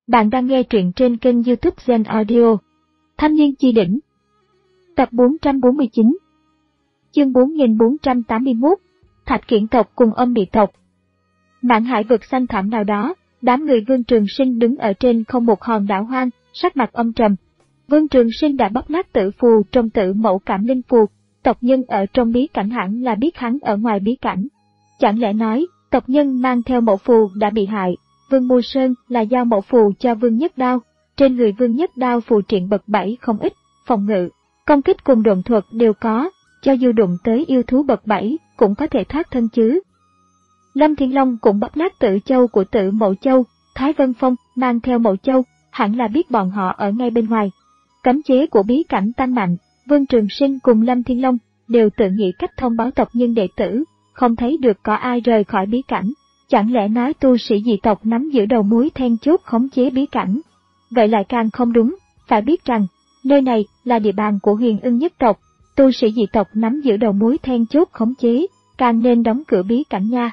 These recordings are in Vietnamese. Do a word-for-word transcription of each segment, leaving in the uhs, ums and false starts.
Bạn đang nghe truyện trên kênh YouTube Zen Audio. Thanh niên chi đỉnh. Tập bốn trăm bốn mươi chín. Chương bốn nghìn bốn trăm tám mươi mốt. Thạch Kiển tộc cùng Âm Bị tộc. Mạn hải vực xanh thẳm nào đó, đám người Vương Trường Sinh đứng ở trên không một hòn đảo hoang, sắc mặt âm trầm. Vương Trường Sinh đã bóc nát tử phù trong Tử Mẫu Cảm Linh phù, tộc nhân ở trong bí cảnh hẳn là biết hắn ở ngoài bí cảnh. Chẳng lẽ nói, tộc nhân mang theo mẫu phù đã bị hại? Vương Mưu Sơn là giao mẫu phù cho Vương Nhất Đao, trên người Vương Nhất Đao phù triện bậc bảy không ít, phòng ngự, công kích cùng độn thuật đều có, cho dù đụng tới yêu thú bậc bảy cũng có thể thoát thân chứ. Lâm Thiên Long cũng bóc nát Tử Châu của Tử Mẫu Châu, Thái Vân Phong mang theo Mẫu Châu, hẳn là biết bọn họ ở ngay bên ngoài. Cấm chế của bí cảnh tăng mạnh, Vương Trường Sinh cùng Lâm Thiên Long đều tự nghĩ cách thông báo tộc nhân đệ tử, không thấy được có ai rời khỏi bí cảnh. Chẳng lẽ nói tu sĩ dị tộc nắm giữ đầu mối then chốt khống chế bí cảnh? Vậy lại càng không đúng, phải biết rằng, nơi này là địa bàn của Huyền Ưng nhất tộc, tu sĩ dị tộc nắm giữ đầu mối then chốt khống chế, càng nên đóng cửa bí cảnh nha.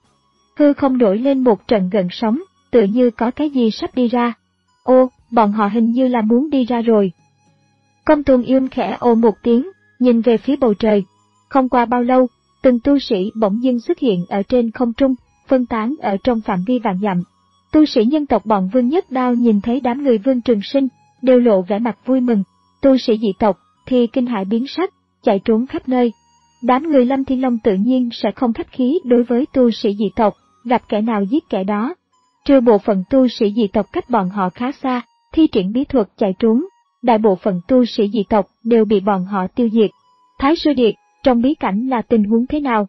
Hư không nổi lên một trận gợn sóng, tự như có cái gì sắp đi ra. Ô, bọn họ hình như là muốn đi ra rồi. Công Tôn Yêm khẽ ồ một tiếng, nhìn về phía bầu trời. Không qua bao lâu, từng tu sĩ bỗng dưng xuất hiện ở trên không trung, phân tán ở trong phạm vi vạn dặm. Tu sĩ nhân tộc bọn Vương Nhất Đao nhìn thấy đám người Vương Trường Sinh, đều lộ vẻ mặt vui mừng. Tu sĩ dị tộc thì kinh hãi biến sắc, chạy trốn khắp nơi. Đám người Lâm Thiên Long tự nhiên sẽ không khách khí đối với tu sĩ dị tộc, gặp kẻ nào giết kẻ đó. Trừ bộ phận tu sĩ dị tộc cách bọn họ khá xa, thi triển bí thuật chạy trốn, đại bộ phận tu sĩ dị tộc đều bị bọn họ tiêu diệt. Thái Sư Điệt, trong bí cảnh là tình huống thế nào?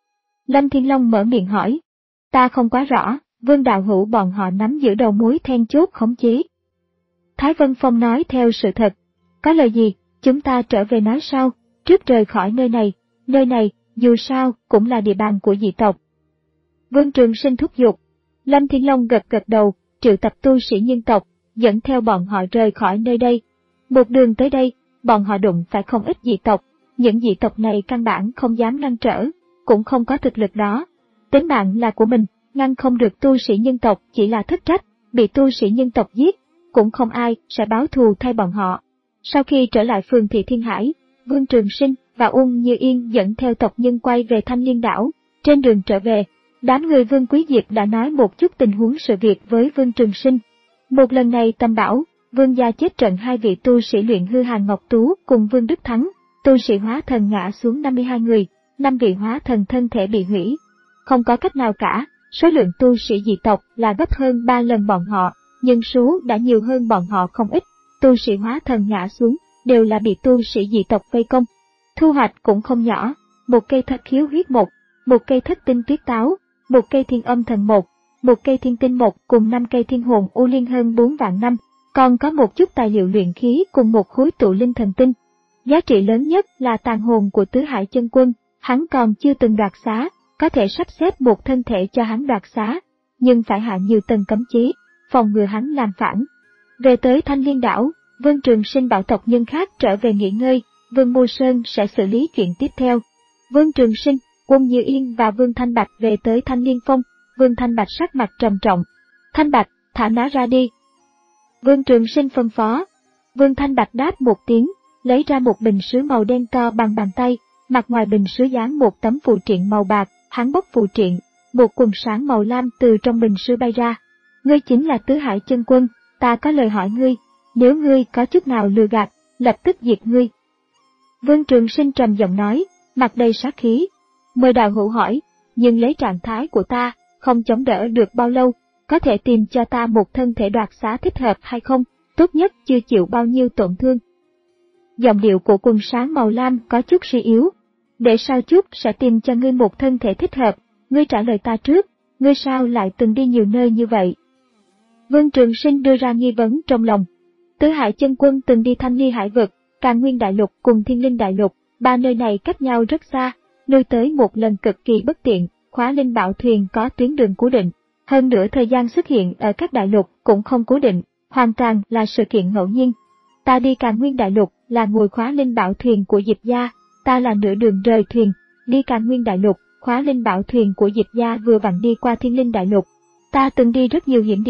Lâm Thiên Long mở miệng hỏi. Ta không quá rõ, Vương đạo hữu bọn họ nắm giữ đầu mối then chốt khống chế. Thái Vân Phong nói theo sự thật. Có lời gì, chúng ta trở về nói sau, trước rời khỏi nơi này, nơi này, dù sao, cũng là địa bàn của dị tộc. Vương Trường Sinh thúc giục. Lâm Thiên Long gật gật đầu, triệu tập tu sĩ nhân tộc, dẫn theo bọn họ rời khỏi nơi đây. Một đường tới đây, bọn họ đụng phải không ít dị tộc, những dị tộc này căn bản không dám ngăn trở, cũng không có thực lực đó. Tính mạng là của mình, ngăn không được tu sĩ nhân tộc chỉ là thất trách, bị tu sĩ nhân tộc giết, cũng không ai sẽ báo thù thay bọn họ. Sau khi trở lại phường thị Thiên Hải, Vương Trường Sinh và Uông Như Yên dẫn theo tộc nhân quay về Thanh Liên đảo. Trên đường trở về, đám người Vương Quý Diệp đã nói một chút tình huống sự việc với Vương Trường Sinh. Một lần này Tâm bảo, Vương gia chết trận hai vị tu sĩ luyện hư Hàn Ngọc Tú cùng Vương Đức Thắng, tu sĩ hóa thần ngã xuống năm mươi hai người, năm vị hóa thần thân thể bị hủy. Không có cách nào cả, số lượng tu sĩ dị tộc là gấp hơn ba lần bọn họ, nhân số đã nhiều hơn bọn họ không ít, tu sĩ hóa thần ngã xuống, đều là bị tu sĩ dị tộc vây công. Thu hoạch cũng không nhỏ, một cây thất khiếu huyết một, một cây thất tinh tuyết táo, một cây thiên âm thần một, một cây thiên tinh một cùng năm cây thiên hồn u liên hơn bốn vạn năm, còn có một chút tài liệu luyện khí cùng một khối tụ linh thần tinh. Giá trị lớn nhất là tàn hồn của Tứ Hải Chân Quân, hắn còn chưa từng đoạt xá, có thể sắp xếp một thân thể cho hắn đoạt xá, nhưng phải hạ nhiều tầng cấm chế, phòng ngừa hắn làm phản. Về tới Thanh Liên đảo, Vương Trường Sinh bảo tộc nhân khác trở về nghỉ ngơi, Vương Mưu Sơn sẽ xử lý chuyện tiếp theo. Vương Trường Sinh, Uông Như Yên và Vương Thanh Bạch về tới Thanh Liên Phong, Vương Thanh Bạch sắc mặt trầm trọng. Thanh Bạch, thả nó ra đi. Vương Trường Sinh phân phó. Vương Thanh Bạch đáp một tiếng, lấy ra một bình sứ màu đen to bằng bàn tay, mặt ngoài bình sứ dán một tấm phù triện màu bạc, hắn bốc phù triện, một quần sáng màu lam từ trong bình sứ bay ra. Ngươi chính là Tứ Hải Chân Quân, ta có lời hỏi ngươi, nếu ngươi có chút nào lừa gạt, lập tức diệt ngươi. Vương Trường Sinh trầm giọng nói, mặt đầy sát khí. Mời đạo hữu hỏi, nhưng lấy trạng thái của ta, không chống đỡ được bao lâu, có thể tìm cho ta một thân thể đoạt xá thích hợp hay không, tốt nhất chưa chịu bao nhiêu tổn thương. Giọng điệu của quần sáng màu lam có chút suy yếu. Để sau chút sẽ tìm cho ngươi một thân thể thích hợp, ngươi trả lời ta trước, ngươi sao lại từng đi nhiều nơi như vậy? Vương Trường Sinh đưa ra nghi vấn trong lòng. Tứ Hải Chân Quân từng đi Thanh Ly Hải vực, Càn Nguyên Đại Lục cùng Thiên Linh Đại Lục, ba nơi này cách nhau rất xa, lui tới một lần cực kỳ bất tiện, Khóa Linh Bảo thuyền có tuyến đường cố định, hơn nữa thời gian xuất hiện ở các đại lục cũng không cố định, hoàn toàn là sự kiện ngẫu nhiên. Ta đi Càn Nguyên Đại Lục là ngồi Khóa Linh Bảo thuyền của Diệp gia, ta là nửa đường rời thuyền, đi Càn Nguyên Đại Lục, Khóa Linh Bảo thuyền của Diệp gia vừa vặn đi qua Thiên Linh Đại Lục. Ta từng đi rất nhiều hiểm địa,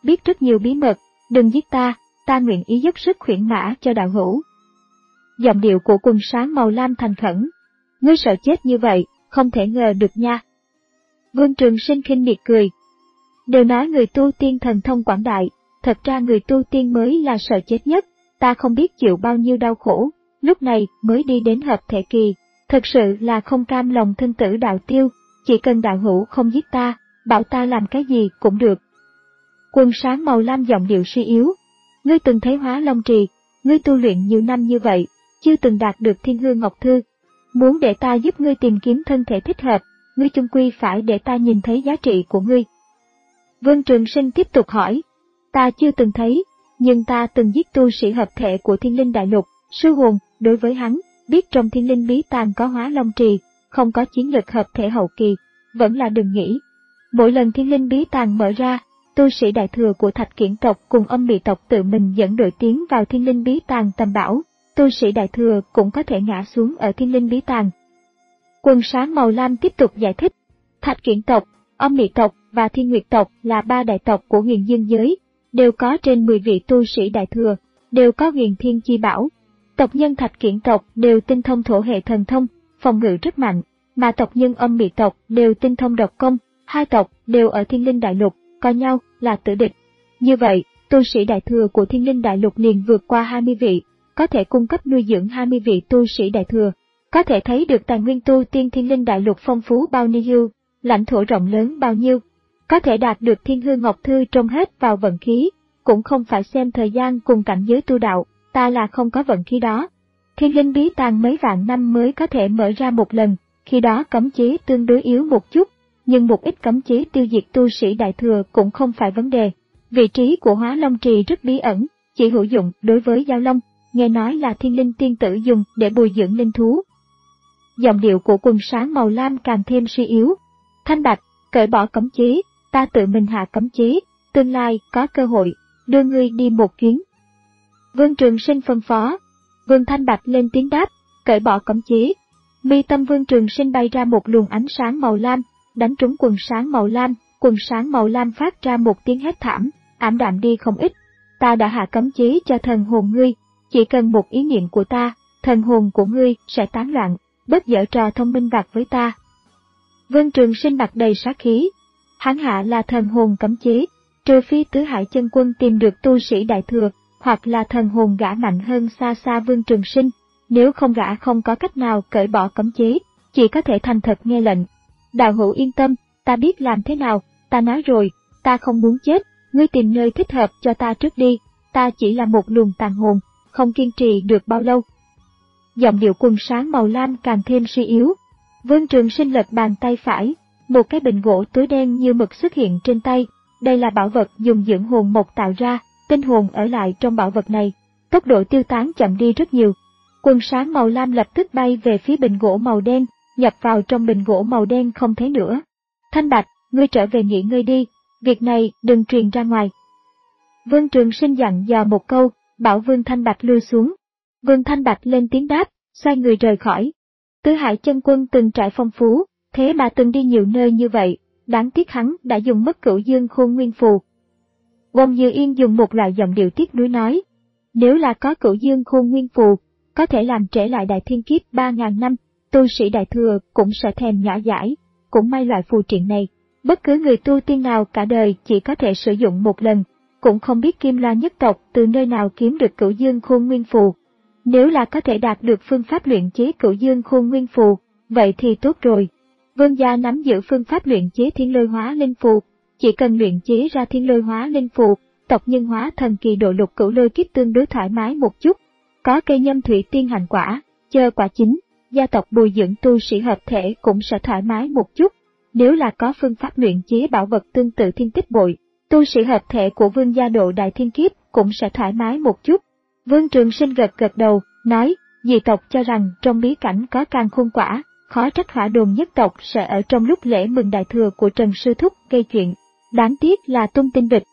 biết rất nhiều bí mật, đừng giết ta, ta nguyện ý dốc sức khuyển mã cho đạo hữu. Giọng điệu của quần sáng màu lam thành khẩn. Ngươi sợ chết như vậy, không thể ngờ được nha. Vương Trường Sinh khinh miệt cười. Đều nói người tu tiên thần thông quảng đại, thật ra người tu tiên mới là sợ chết nhất, ta không biết chịu bao nhiêu đau khổ, lúc này mới đi đến hợp thể kỳ, thật sự là không cam lòng thân tử đạo tiêu, chỉ cần đạo hữu không giết ta, bảo ta làm cái gì cũng được. Quần sáng màu lam giọng điệu suy yếu. Ngươi từng thấy Hóa Long Trì, ngươi tu luyện nhiều năm như vậy, chưa từng đạt được Thiên Hương Ngọc Thư. Muốn để ta giúp ngươi tìm kiếm thân thể thích hợp, ngươi chung quy phải để ta nhìn thấy giá trị của ngươi. Vương Trường Sinh tiếp tục hỏi. Ta chưa từng thấy, nhưng ta từng giết tu sĩ hợp thể của Thiên Linh Đại Lục, sư hồn, đối với hắn, biết trong Thiên Linh Bí Tàng có Hóa Long Trì, không có chiến lực hợp thể hậu kỳ, vẫn là đừng nghĩ. Mỗi lần Thiên Linh Bí Tàng mở ra, tu sĩ đại thừa của Thạch Kiển tộc cùng Âm Mị tộc tự mình dẫn đội tiến vào Thiên Linh Bí Tàng tầm bảo, tu sĩ đại thừa cũng có thể ngã xuống ở Thiên Linh Bí Tàng. Quần sáng màu lam tiếp tục giải thích, Thạch Kiển tộc, Âm Mị tộc và Thiên Nguyệt tộc là ba đại tộc của Huyền Dương giới, đều có trên mười vị tu sĩ đại thừa, đều có Huyền Thiên Chi Bảo. Tộc nhân Thạch Kiển tộc đều tinh thông thổ hệ thần thông, phòng ngự rất mạnh, mà tộc nhân Âm Mị tộc đều tinh thông độc công, hai tộc đều ở Thiên Linh Đại Lục, coi nhau là tử địch. Như vậy, tu sĩ đại thừa của Thiên Linh Đại Lục liền vượt qua hai mươi vị, có thể cung cấp nuôi dưỡng hai mươi vị tu sĩ đại thừa. Có thể thấy được tài nguyên tu tiên Thiên Linh Đại Lục phong phú bao nhiêu, lãnh thổ rộng lớn bao nhiêu. Có thể đạt được Thiên Hương Ngọc Thư trông hết vào vận khí, cũng không phải xem thời gian cùng cảnh giới tu đạo, ta là không có vận khí đó. Thiên Linh Bí Tàng mấy vạn năm mới có thể mở ra một lần, khi đó cấm chế tương đối yếu một chút, nhưng một ít cấm chế tiêu diệt tu sĩ đại thừa cũng không phải vấn đề. Vị trí của Hóa Long Trì rất bí ẩn, chỉ hữu dụng đối với giao long, nghe nói là Thiên Linh tiên tử dùng để bồi dưỡng linh thú. Giọng điệu của quần sáng màu lam càng thêm suy yếu. Thanh Bạch, cởi bỏ cấm chế, ta tự mình hạ cấm chế, tương lai có cơ hội, đưa ngươi đi một chuyến. Vương Trường Sinh phân phó. Vương Thanh Bạch lên tiếng đáp, cởi bỏ cấm chế. Mi tâm Vương Trường Sinh bay ra một luồng ánh sáng màu lam, đánh trúng quần sáng màu lam, quần sáng màu lam phát ra một tiếng hét thảm, ảm đạm đi không ít. Ta đã hạ cấm chế cho thần hồn ngươi, chỉ cần một ý niệm của ta, thần hồn của ngươi sẽ tán loạn, bớt giở trò thông minh vặt với ta. Vương Trường Sinh mặt đầy sát khí. Hắn hạ là thần hồn cấm chế, trừ phi Tứ Hải Chân Quân tìm được tu sĩ đại thừa, hoặc là thần hồn gã mạnh hơn xa xa Vương Trường Sinh, nếu không gã không có cách nào cởi bỏ cấm chế, chỉ có thể thành thật nghe lệnh. Đạo hữu yên tâm, ta biết làm thế nào, ta nói rồi, ta không muốn chết, ngươi tìm nơi thích hợp cho ta trước đi, ta chỉ là một luồng tàn hồn, không kiên trì được bao lâu. Giọng điệu quần sáng màu lam càng thêm suy yếu. Vương Trường Sinh lật bàn tay phải, một cái bình gỗ tối đen như mực xuất hiện trên tay, đây là bảo vật dùng dưỡng hồn mộc tạo ra, tinh hồn ở lại trong bảo vật này, tốc độ tiêu tán chậm đi rất nhiều. Quần sáng màu lam lập tức bay về phía bình gỗ màu đen, nhập vào trong bình gỗ màu đen không thấy nữa. Thanh Bạch, ngươi trở về nghỉ ngơi đi, việc này đừng truyền ra ngoài. Vương Trường Sinh dặn dò một câu, bảo Vương Thanh Bạch lui xuống. Vương Thanh Bạch lên tiếng đáp, xoay người rời khỏi. Tứ Hải Chân Quân từng trải phong phú, thế mà từng đi nhiều nơi như vậy, đáng tiếc hắn đã dùng mất Cửu Dương Khôn Nguyên Phù. Bông Như Yên dùng một loại giọng điệu tiếc nuối nói, nếu là có Cửu Dương Khôn Nguyên Phù, có thể làm trễ lại đại thiên kiếp ba ngàn năm, tu sĩ đại thừa cũng sẽ thèm nhỏ dãi, cũng may loại phù triện này, bất cứ người tu tiên nào cả đời chỉ có thể sử dụng một lần, cũng không biết Kim Loan nhất tộc từ nơi nào kiếm được Cửu Dương Khôn Nguyên Phù. Nếu là có thể đạt được phương pháp luyện chế Cửu Dương Khôn Nguyên Phù, vậy thì tốt rồi. Vương gia nắm giữ phương pháp luyện chế Thiên Lôi Hóa Linh Phù, chỉ cần luyện chế ra Thiên Lôi Hóa Linh Phù, tộc nhân hóa thần kỳ độ lục cửu lôi kiếp tương đối thoải mái một chút. Có cây nhâm thủy tiên hành quả, chờ quả chín, gia tộc bồi dưỡng tu sĩ hợp thể cũng sẽ thoải mái một chút. Nếu là có phương pháp luyện chế bảo vật tương tự thiên tích bội, tu sĩ hợp thể của vương gia độ đại thiên kiếp cũng sẽ thoải mái một chút. Vương Trường Sinh gật gật đầu, nói, dị tộc cho rằng trong bí cảnh có càn khôn quả, khó trách Hỏa Đồn nhất tộc sẽ ở trong lúc lễ mừng đại thừa của Trần Sư Thúc gây chuyện, đáng tiếc là tung tin vịt.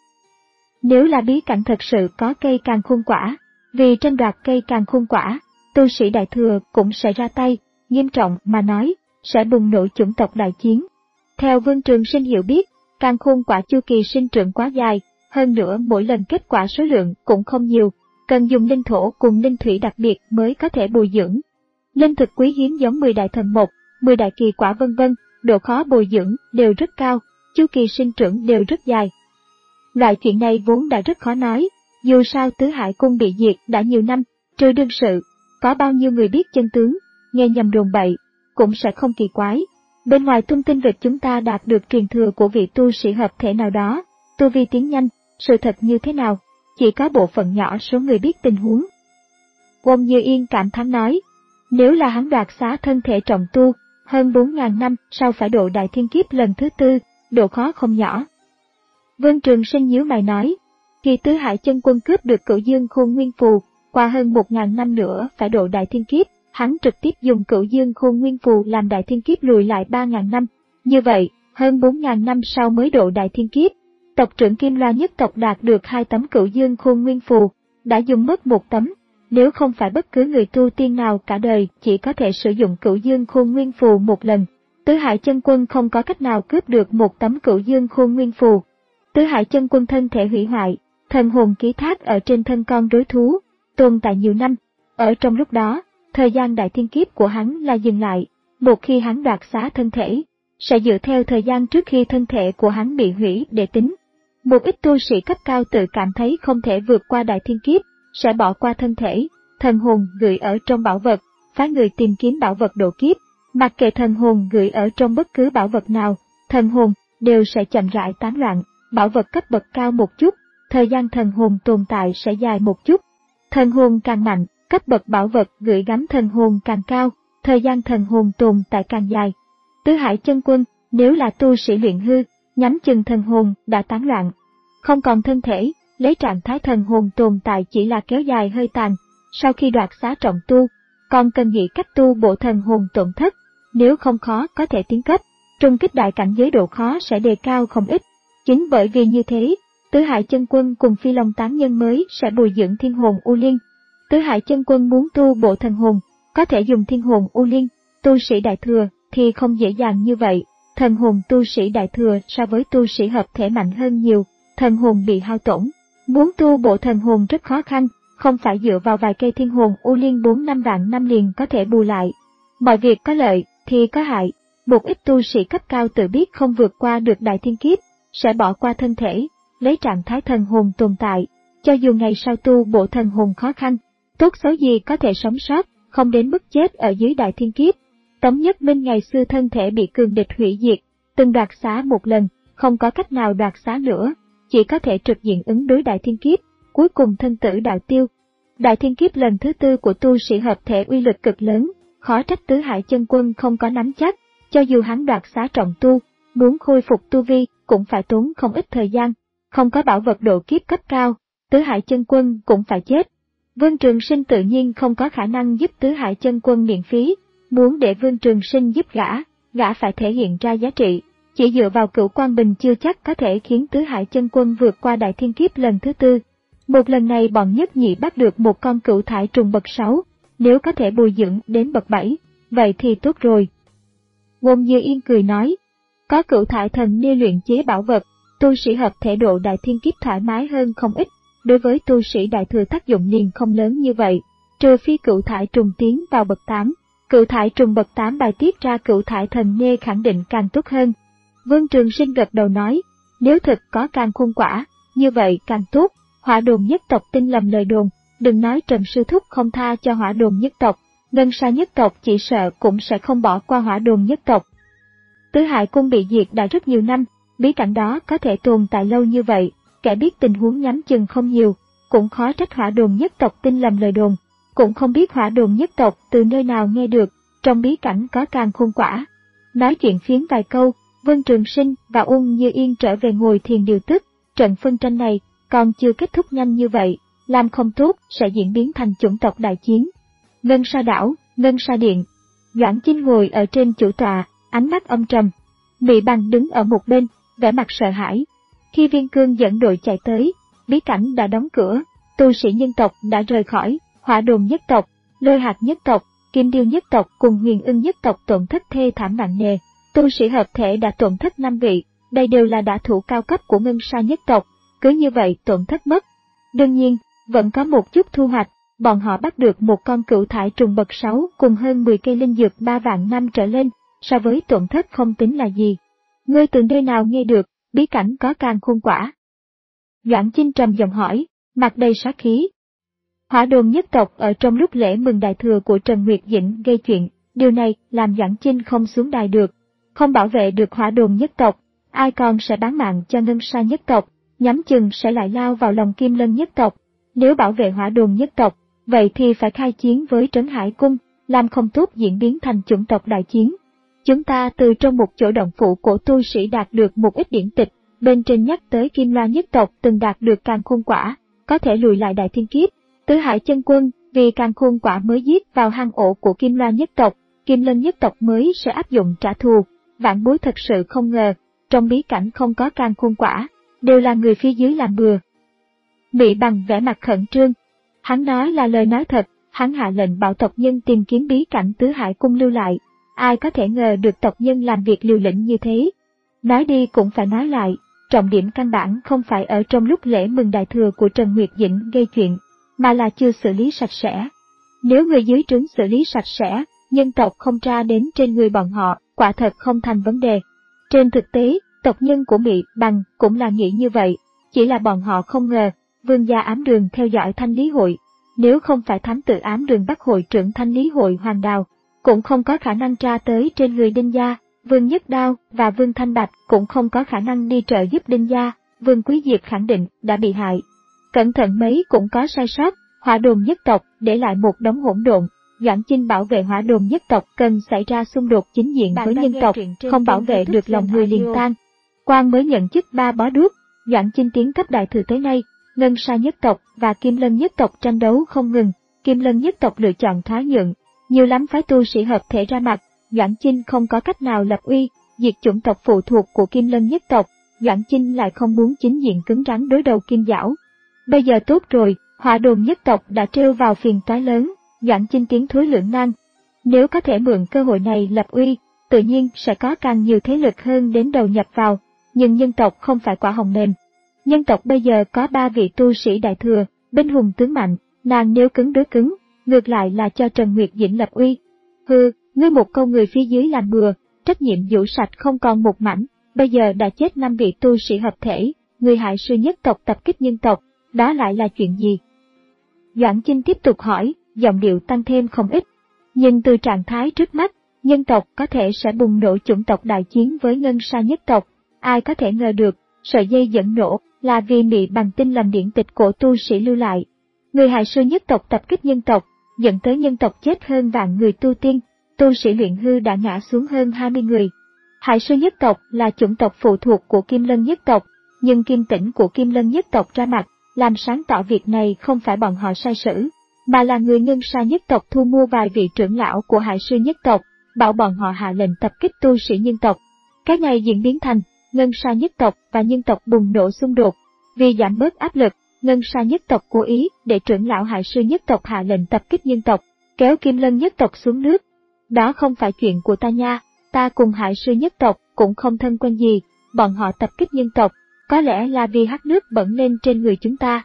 Nếu là bí cảnh thật sự có cây càn khôn quả, vì tranh đoạt cây càn khôn quả, tu sĩ đại thừa cũng sẽ ra tay, nghiêm trọng mà nói, sẽ bùng nổ chủng tộc đại chiến. Theo Vương Trường Sinh hiểu biết, càn khôn quả chu kỳ sinh trưởng quá dài, hơn nữa mỗi lần kết quả số lượng cũng không nhiều, cần dùng linh thổ cùng linh thủy đặc biệt mới có thể bồi dưỡng. Linh thực quý hiếm giống mười đại thần mộc, mười đại kỳ quả vân vân, độ khó bồi dưỡng đều rất cao, chu kỳ sinh trưởng đều rất dài. Loại chuyện này vốn đã rất khó nói, dù sao Tứ Hải Cung bị diệt đã nhiều năm, trừ đương sự, có bao nhiêu người biết chân tướng, nghe nhầm đồn bậy, cũng sẽ không kỳ quái. Bên ngoài tung tin việc chúng ta đạt được truyền thừa của vị tu sĩ hợp thể nào đó, tu vi tiến nhanh, sự thật như thế nào, chỉ có bộ phận nhỏ số người biết tình huống. Wong Như Yên cảm thán nói, nếu là hắn đoạt xá thân thể trọng tu, hơn bốn ngàn năm sau phải độ đại thiên kiếp lần thứ tư, độ khó không nhỏ. Vương Trường Sinh nhíu mày nói, khi Tứ Hải chân quân cướp được Cửu Dương Khôn Nguyên Phù, qua hơn một ngàn năm nữa phải độ đại thiên kiếp, hắn trực tiếp dùng Cửu Dương Khôn Nguyên Phù làm đại thiên kiếp lùi lại ba ngàn năm. Như vậy, hơn bốn ngàn năm sau mới độ đại thiên kiếp. Tộc trưởng Kim Loa nhất tộc đạt được hai tấm Cửu Dương Khôn Nguyên Phù, đã dùng mất một tấm. Nếu không phải bất cứ người tu tiên nào cả đời chỉ có thể sử dụng Cửu Dương Khôn Nguyên Phù một lần, Tứ Hải chân quân không có cách nào cướp được một tấm Cửu Dương Khôn Nguyên Phù. Tứ Hải chân quân thân thể hủy hoại, thần hồn ký thác ở trên thân con rối thú, tồn tại nhiều năm. Ở trong lúc đó, thời gian đại thiên kiếp của hắn là dừng lại, một khi hắn đoạt xá thân thể, sẽ dựa theo thời gian trước khi thân thể của hắn bị hủy để tính. Một ít tu sĩ cấp cao tự cảm thấy không thể vượt qua đại thiên kiếp, sẽ bỏ qua thân thể, thần hồn gửi ở trong bảo vật, phái người tìm kiếm bảo vật độ kiếp. Mặc kệ thần hồn gửi ở trong bất cứ bảo vật nào, thần hồn đều sẽ chậm rãi tán loạn. Bảo vật cấp bậc cao một chút, thời gian thần hồn tồn tại sẽ dài một chút. Thần hồn càng mạnh, cấp bậc bảo vật gửi gắm thần hồn càng cao, thời gian thần hồn tồn tại càng dài. Tứ Hải chân quân, nếu là tu sĩ luyện hư, nhắm chừng thần hồn đã tán loạn, không còn thân thể, lấy trạng thái thần hồn tồn tại chỉ là kéo dài hơi tàn. Sau khi đoạt xá trọng tu, còn cần nghĩ cách tu bộ thần hồn tổn thất, nếu không khó có thể tiến cấp, trung kích đại cảnh giới độ khó sẽ đề cao không ít. Chính bởi vì như thế, Tứ Hải chân quân cùng Phi Long tán nhân mới sẽ bồi dưỡng thiên hồn U Liên. Tứ Hải chân quân muốn tu bộ thần hồn, có thể dùng thiên hồn U Liên, tu sĩ đại thừa thì không dễ dàng như vậy. Thần hồn tu sĩ đại thừa so với tu sĩ hợp thể mạnh hơn nhiều, thần hồn bị hao tổn. Muốn tu bộ thần hồn rất khó khăn, không phải dựa vào vài cây thiên hồn U Liên bốn năm vạn năm liền có thể bù lại. Mọi việc có lợi thì có hại, một ít tu sĩ cấp cao tự biết không vượt qua được đại thiên kiếp, sẽ bỏ qua thân thể, lấy trạng thái thần hồn tồn tại, cho dù ngày sau tu bộ thần hồn khó khăn, tốt xấu gì có thể sống sót, không đến mức chết ở dưới đại thiên kiếp. Tống Nhất Minh ngày xưa thân thể bị cường địch hủy diệt, từng đoạt xá một lần, không có cách nào đoạt xá nữa, chỉ có thể trực diện ứng đối đại thiên kiếp, cuối cùng thân tử đạo tiêu. Đại thiên kiếp lần thứ tư của tu sĩ hợp thể uy lực cực lớn, khó trách Tứ Hải chân quân không có nắm chắc, cho dù hắn đoạt xá trọng tu, muốn khôi phục tu vi cũng phải tốn không ít thời gian, không có bảo vật độ kiếp cấp cao, Tứ Hải chân quân cũng phải chết. Vương Trường Sinh tự nhiên không có khả năng giúp Tứ Hải chân quân miễn phí, muốn để Vương Trường Sinh giúp gã, gã phải thể hiện ra giá trị, chỉ dựa vào Cửu Quang Bình chưa chắc có thể khiến Tứ Hải chân quân vượt qua đại thiên kiếp lần thứ tư. Một lần này bọn Nhất Nhị bắt được một con cửu thải trùng bậc sáu, nếu có thể bồi dưỡng đến bậc bảy, vậy thì tốt rồi. Wong Như Yên cười nói, có cửu thải thần ni luyện chế bảo vật, tu sĩ hợp thể độ đại thiên kiếp thoải mái hơn không ít, đối với tu sĩ đại thừa tác dụng liền không lớn như vậy, trừ phi cửu thải trùng tiến vào bậc tám, cửu thải trùng bậc tám bài tiết ra cửu thải thần nê khẳng định càng tốt hơn. Vương Trường Sinh gật đầu nói, nếu thực có càng khôn quả, như vậy càng tốt. Hỏa Đồn nhất tộc tin lầm lời đồn, đừng nói Trần Sư Thúc không tha cho Hỏa Đồn nhất tộc, Ngân Sa nhất tộc chỉ sợ cũng sẽ không bỏ qua Hỏa Đồn nhất tộc. Tứ Hải Cung bị diệt đã rất nhiều năm, bí cảnh đó có thể tồn tại lâu như vậy, kẻ biết tình huống nhắm chừng không nhiều, cũng khó trách Hỏa Đồn nhất tộc tin lầm lời đồn, cũng không biết Hỏa Đồn nhất tộc từ nơi nào nghe được, trong bí cảnh có càng khôn quả. Nói chuyện phiếm vài câu, Vương Trường Sinh và Ung Như Yên trở về ngồi thiền điều tức, trận phân tranh này còn chưa kết thúc nhanh như vậy, làm không tốt sẽ diễn biến thành chủng tộc đại chiến. Ngân Sa đảo, Ngân Sa điện, Doãn Chinh ngồi ở trên chủ tọa, ánh mắt âm trầm. Mị Bằng đứng ở một bên, vẻ mặt sợ hãi. Khi Viên Cương dẫn đội chạy tới, bí cảnh đã đóng cửa, tu sĩ nhân tộc đã rời khỏi, Hỏa Đồn nhất tộc, Lôi Hạt nhất tộc, Kim Điêu nhất tộc cùng Huyền Ưng nhất tộc tổn thất thê thảm nặng nề. Tu sĩ hợp thể đã tổn thất năm vị, đây đều là đả thủ cao cấp của Ngân Sa nhất tộc. cứ như vậy tổn thất mất. Đương nhiên, vẫn có một chút thu hoạch, bọn họ bắt được một con cửu thải trùng bậc sáu cùng hơn mười cây linh dược ba vạn năm trở lên, so với tổn thất không tính là gì. Ngươi từ nơi nào nghe được, bí cảnh có càn khôn quả? Doãn Chinh trầm giọng hỏi, mặt đầy sát khí. Hỏa Đồn nhất tộc ở trong lúc lễ mừng đại thừa của Trần Nguyệt Dĩnh gây chuyện, điều này làm Doãn Chinh không xuống đài được. Không bảo vệ được Hỏa Đồn nhất tộc, ai còn sẽ bán mạng cho Ngân Sa nhất tộc, nhắm chừng sẽ lại lao vào lòng Kim Lân nhất tộc. Nếu bảo vệ Hỏa Đồn nhất tộc, vậy thì phải khai chiến với Trấn Hải Cung, làm không tốt diễn biến thành chủng tộc đại chiến. Chúng ta từ trong một chỗ động phủ của tu sĩ đạt được một ít điển tịch, bên trên nhắc tới Kim Loa nhất tộc từng đạt được càn khôn quả, có thể lùi lại đại thiên kiếp. Tứ Hải chân quân vì càn khôn quả mới giết vào hang ổ của Kim Loa nhất tộc, Kim Lân nhất tộc mới sẽ áp dụng trả thù. Vạn bối thật sự không ngờ, trong bí cảnh không có càn khôn quả, đều là người phía dưới làm bừa. Mị Bằng vẻ mặt khẩn trương. Hắn nói là lời nói thật, hắn hạ lệnh bảo tộc nhân tìm kiếm bí cảnh Tứ Hải cung lưu lại. Ai có thể ngờ được tộc nhân làm việc liều lĩnh như thế. Nói đi cũng phải nói lại, trọng điểm căn bản không phải ở trong lúc lễ mừng đại thừa của Trần Nguyệt Dĩnh gây chuyện, mà là chưa xử lý sạch sẽ. Nếu người dưới trướng xử lý sạch sẽ, nhân tộc không tra đến trên người bọn họ, quả thật không thành vấn đề. Trên thực tế, tộc nhân của Mị Bằng cũng là nghĩ như vậy, chỉ là bọn họ không ngờ, vương gia ám đường theo dõi Thanh Lý hội. Nếu không phải thám tử ám đường bắt hội trưởng Thanh Lý hội Hoàng Đào, cũng không có khả năng tra tới trên người Đinh Gia, Vương Nhất Đao và Vương Thanh Bạch cũng không có khả năng đi trợ giúp Đinh Gia, Vương Quý Diệp khẳng định đã bị hại. Cẩn thận mấy cũng có sai sót, Hỏa Đồn nhất tộc để lại một đống hỗn độn. Doãn Chinh bảo vệ Hỏa Đồn nhất tộc cần xảy ra xung đột chính diện với nhân tộc, không bảo vệ được lòng người liền tan. Quan mới nhận chức ba bó đuốc, Doãn Chinh tiến cấp đại thừa tới nay, Ngân Sa nhất tộc và Kim Lân nhất tộc tranh đấu không ngừng, Kim Lân nhất tộc lựa chọn thoái nhượng, nhiều lắm phái tu sĩ hợp thể ra mặt, Doãn Chinh không có cách nào lập uy, diệt chủng tộc phụ thuộc của Kim Lân nhất tộc, Doãn Chinh lại không muốn chính diện cứng rắn đối đầu Kim Giảo. Bây giờ tốt rồi, Hỏa Đồn nhất tộc đã trêu vào phiền toái lớn, Doãn Chinh tiến thối lưỡng nan. Nếu có thể mượn cơ hội này lập uy, tự nhiên sẽ có càng nhiều thế lực hơn đến đầu nhập vào, nhưng nhân tộc không phải quả hồng mềm. Nhân tộc bây giờ có ba vị tu sĩ đại thừa, binh hùng tướng mạnh, nàng nếu cứng đối cứng, ngược lại là cho Trần Nguyệt Dĩnh lập uy. Hừ, ngươi một câu người phía dưới làm bừa, trách nhiệm vũ sạch không còn một mảnh, bây giờ đã chết năm vị tu sĩ hợp thể, người hại sư nhất tộc tập kích nhân tộc, đó lại là chuyện gì? Doãn Chinh tiếp tục hỏi, giọng điệu tăng thêm không ít. Nhìn từ trạng thái trước mắt, nhân tộc có thể sẽ bùng nổ chủng tộc đại chiến với Ngân Sa nhất tộc, ai có thể ngờ được, sợi dây dẫn nổ là vì Mị Bằng tin lầm điển tịch của tu sĩ lưu lại. Người hại sư nhất tộc tập kích nhân tộc, dẫn tới nhân tộc chết hơn vạn người tu tiên, tu sĩ luyện hư đã ngã xuống hơn hai mươi người. Hại sư nhất tộc là chủng tộc phụ thuộc của Kim Lân nhất tộc, nhưng Kim Tĩnh của Kim Lân nhất tộc ra mặt, làm sáng tỏ việc này không phải bọn họ sai sử, mà là người Ngân Sa nhất tộc thu mua vài vị trưởng lão của hại sư nhất tộc, bảo bọn họ hạ lệnh tập kích tu sĩ nhân tộc. Cái này diễn biến thành Ngân Sa nhất tộc và nhân tộc bùng nổ xung đột. Vì giảm bớt áp lực, Ngân Sa nhất tộc cố ý để trưởng lão hại sư nhất tộc hạ lệnh tập kích nhân tộc, kéo Kim Lân nhất tộc xuống nước. Đó không phải chuyện của ta nha, ta cùng hại sư nhất tộc cũng không thân quen gì, bọn họ tập kích nhân tộc, có lẽ là vì hắt nước bẩn lên trên người chúng ta.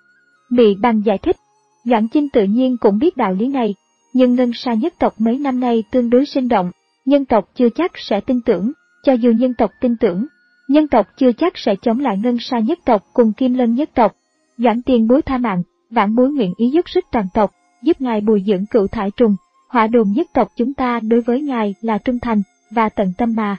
Mị Bằng giải thích, Doãn Chinh tự nhiên cũng biết đạo lý này, nhưng Ngân Sa nhất tộc mấy năm nay tương đối sinh động, nhân tộc chưa chắc sẽ tin tưởng, cho dù nhân tộc tin tưởng, nhân tộc chưa chắc sẽ chống lại Ngân Sa nhất tộc cùng Kim Lân nhất tộc. Doãn tiền bối tha mạng, vãn bối nguyện ý dốc sức toàn tộc, giúp ngài bồi dưỡng cửu thải trùng, Hỏa Đồn nhất tộc chúng ta đối với ngài là trung thành và tận tâm mà.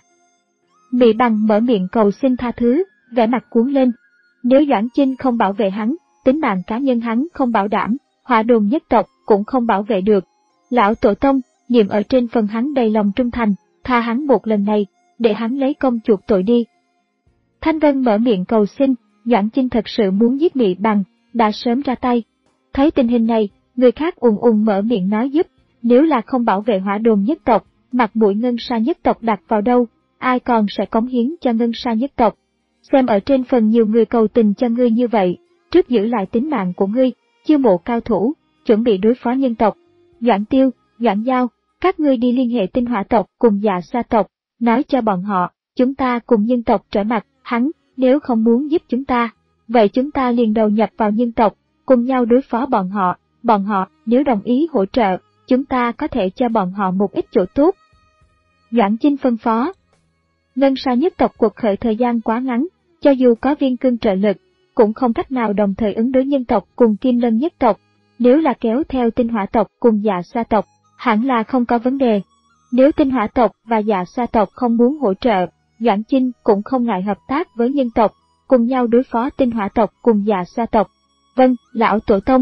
Mị Bằng mở miệng cầu xin tha thứ, vẻ mặt cuốn lên. Nếu Doãn Chinh không bảo vệ hắn, tính mạng cá nhân hắn không bảo đảm, Hỏa Đồn nhất tộc cũng không bảo vệ được. Lão tổ tông, niệm ở trên phần hắn đầy lòng trung thành, tha hắn một lần này, để hắn lấy công chuộc tội đi. Thanh Vân mở miệng cầu xin, Doãn Chinh thật sự muốn giết Mị Bằng, đã sớm ra tay. Thấy tình hình này, người khác ùn ùn mở miệng nói giúp, nếu là không bảo vệ Hỏa Đồn nhất tộc, mặt mũi Ngân Sa nhất tộc đặt vào đâu, ai còn sẽ cống hiến cho Ngân Sa nhất tộc. Xem ở trên phần nhiều người cầu tình cho ngươi như vậy, trước giữ lại tính mạng của ngươi, chiêu mộ cao thủ, chuẩn bị đối phó nhân tộc. Doãn Tiêu, Doãn Giao, các ngươi đi liên hệ Tinh Hỏa tộc cùng Dạ Sa tộc, nói cho bọn họ, chúng ta cùng nhân tộc trở mặt, hắn, nếu không muốn giúp chúng ta, vậy chúng ta liền đầu nhập vào nhân tộc, cùng nhau đối phó bọn họ, bọn họ nếu đồng ý hỗ trợ, chúng ta có thể cho bọn họ một ít chỗ tốt. Doãn Chinh phân phó. Ngân Sa nhất tộc cuộc khởi thời gian quá ngắn, cho dù có Viên Cương trợ lực, cũng không cách nào đồng thời ứng đối nhân tộc cùng Kim Lân nhất tộc. Nếu là kéo theo Tinh Hỏa tộc cùng Dạ Xoa tộc, hẳn là không có vấn đề. Nếu Tinh Hỏa tộc và Dạ Xoa tộc không muốn hỗ trợ, Doãn Chinh cũng không ngại hợp tác với nhân tộc, cùng nhau đối phó Tinh Hỏa tộc cùng Dạ Xoa tộc. Vâng, lão tổ tông.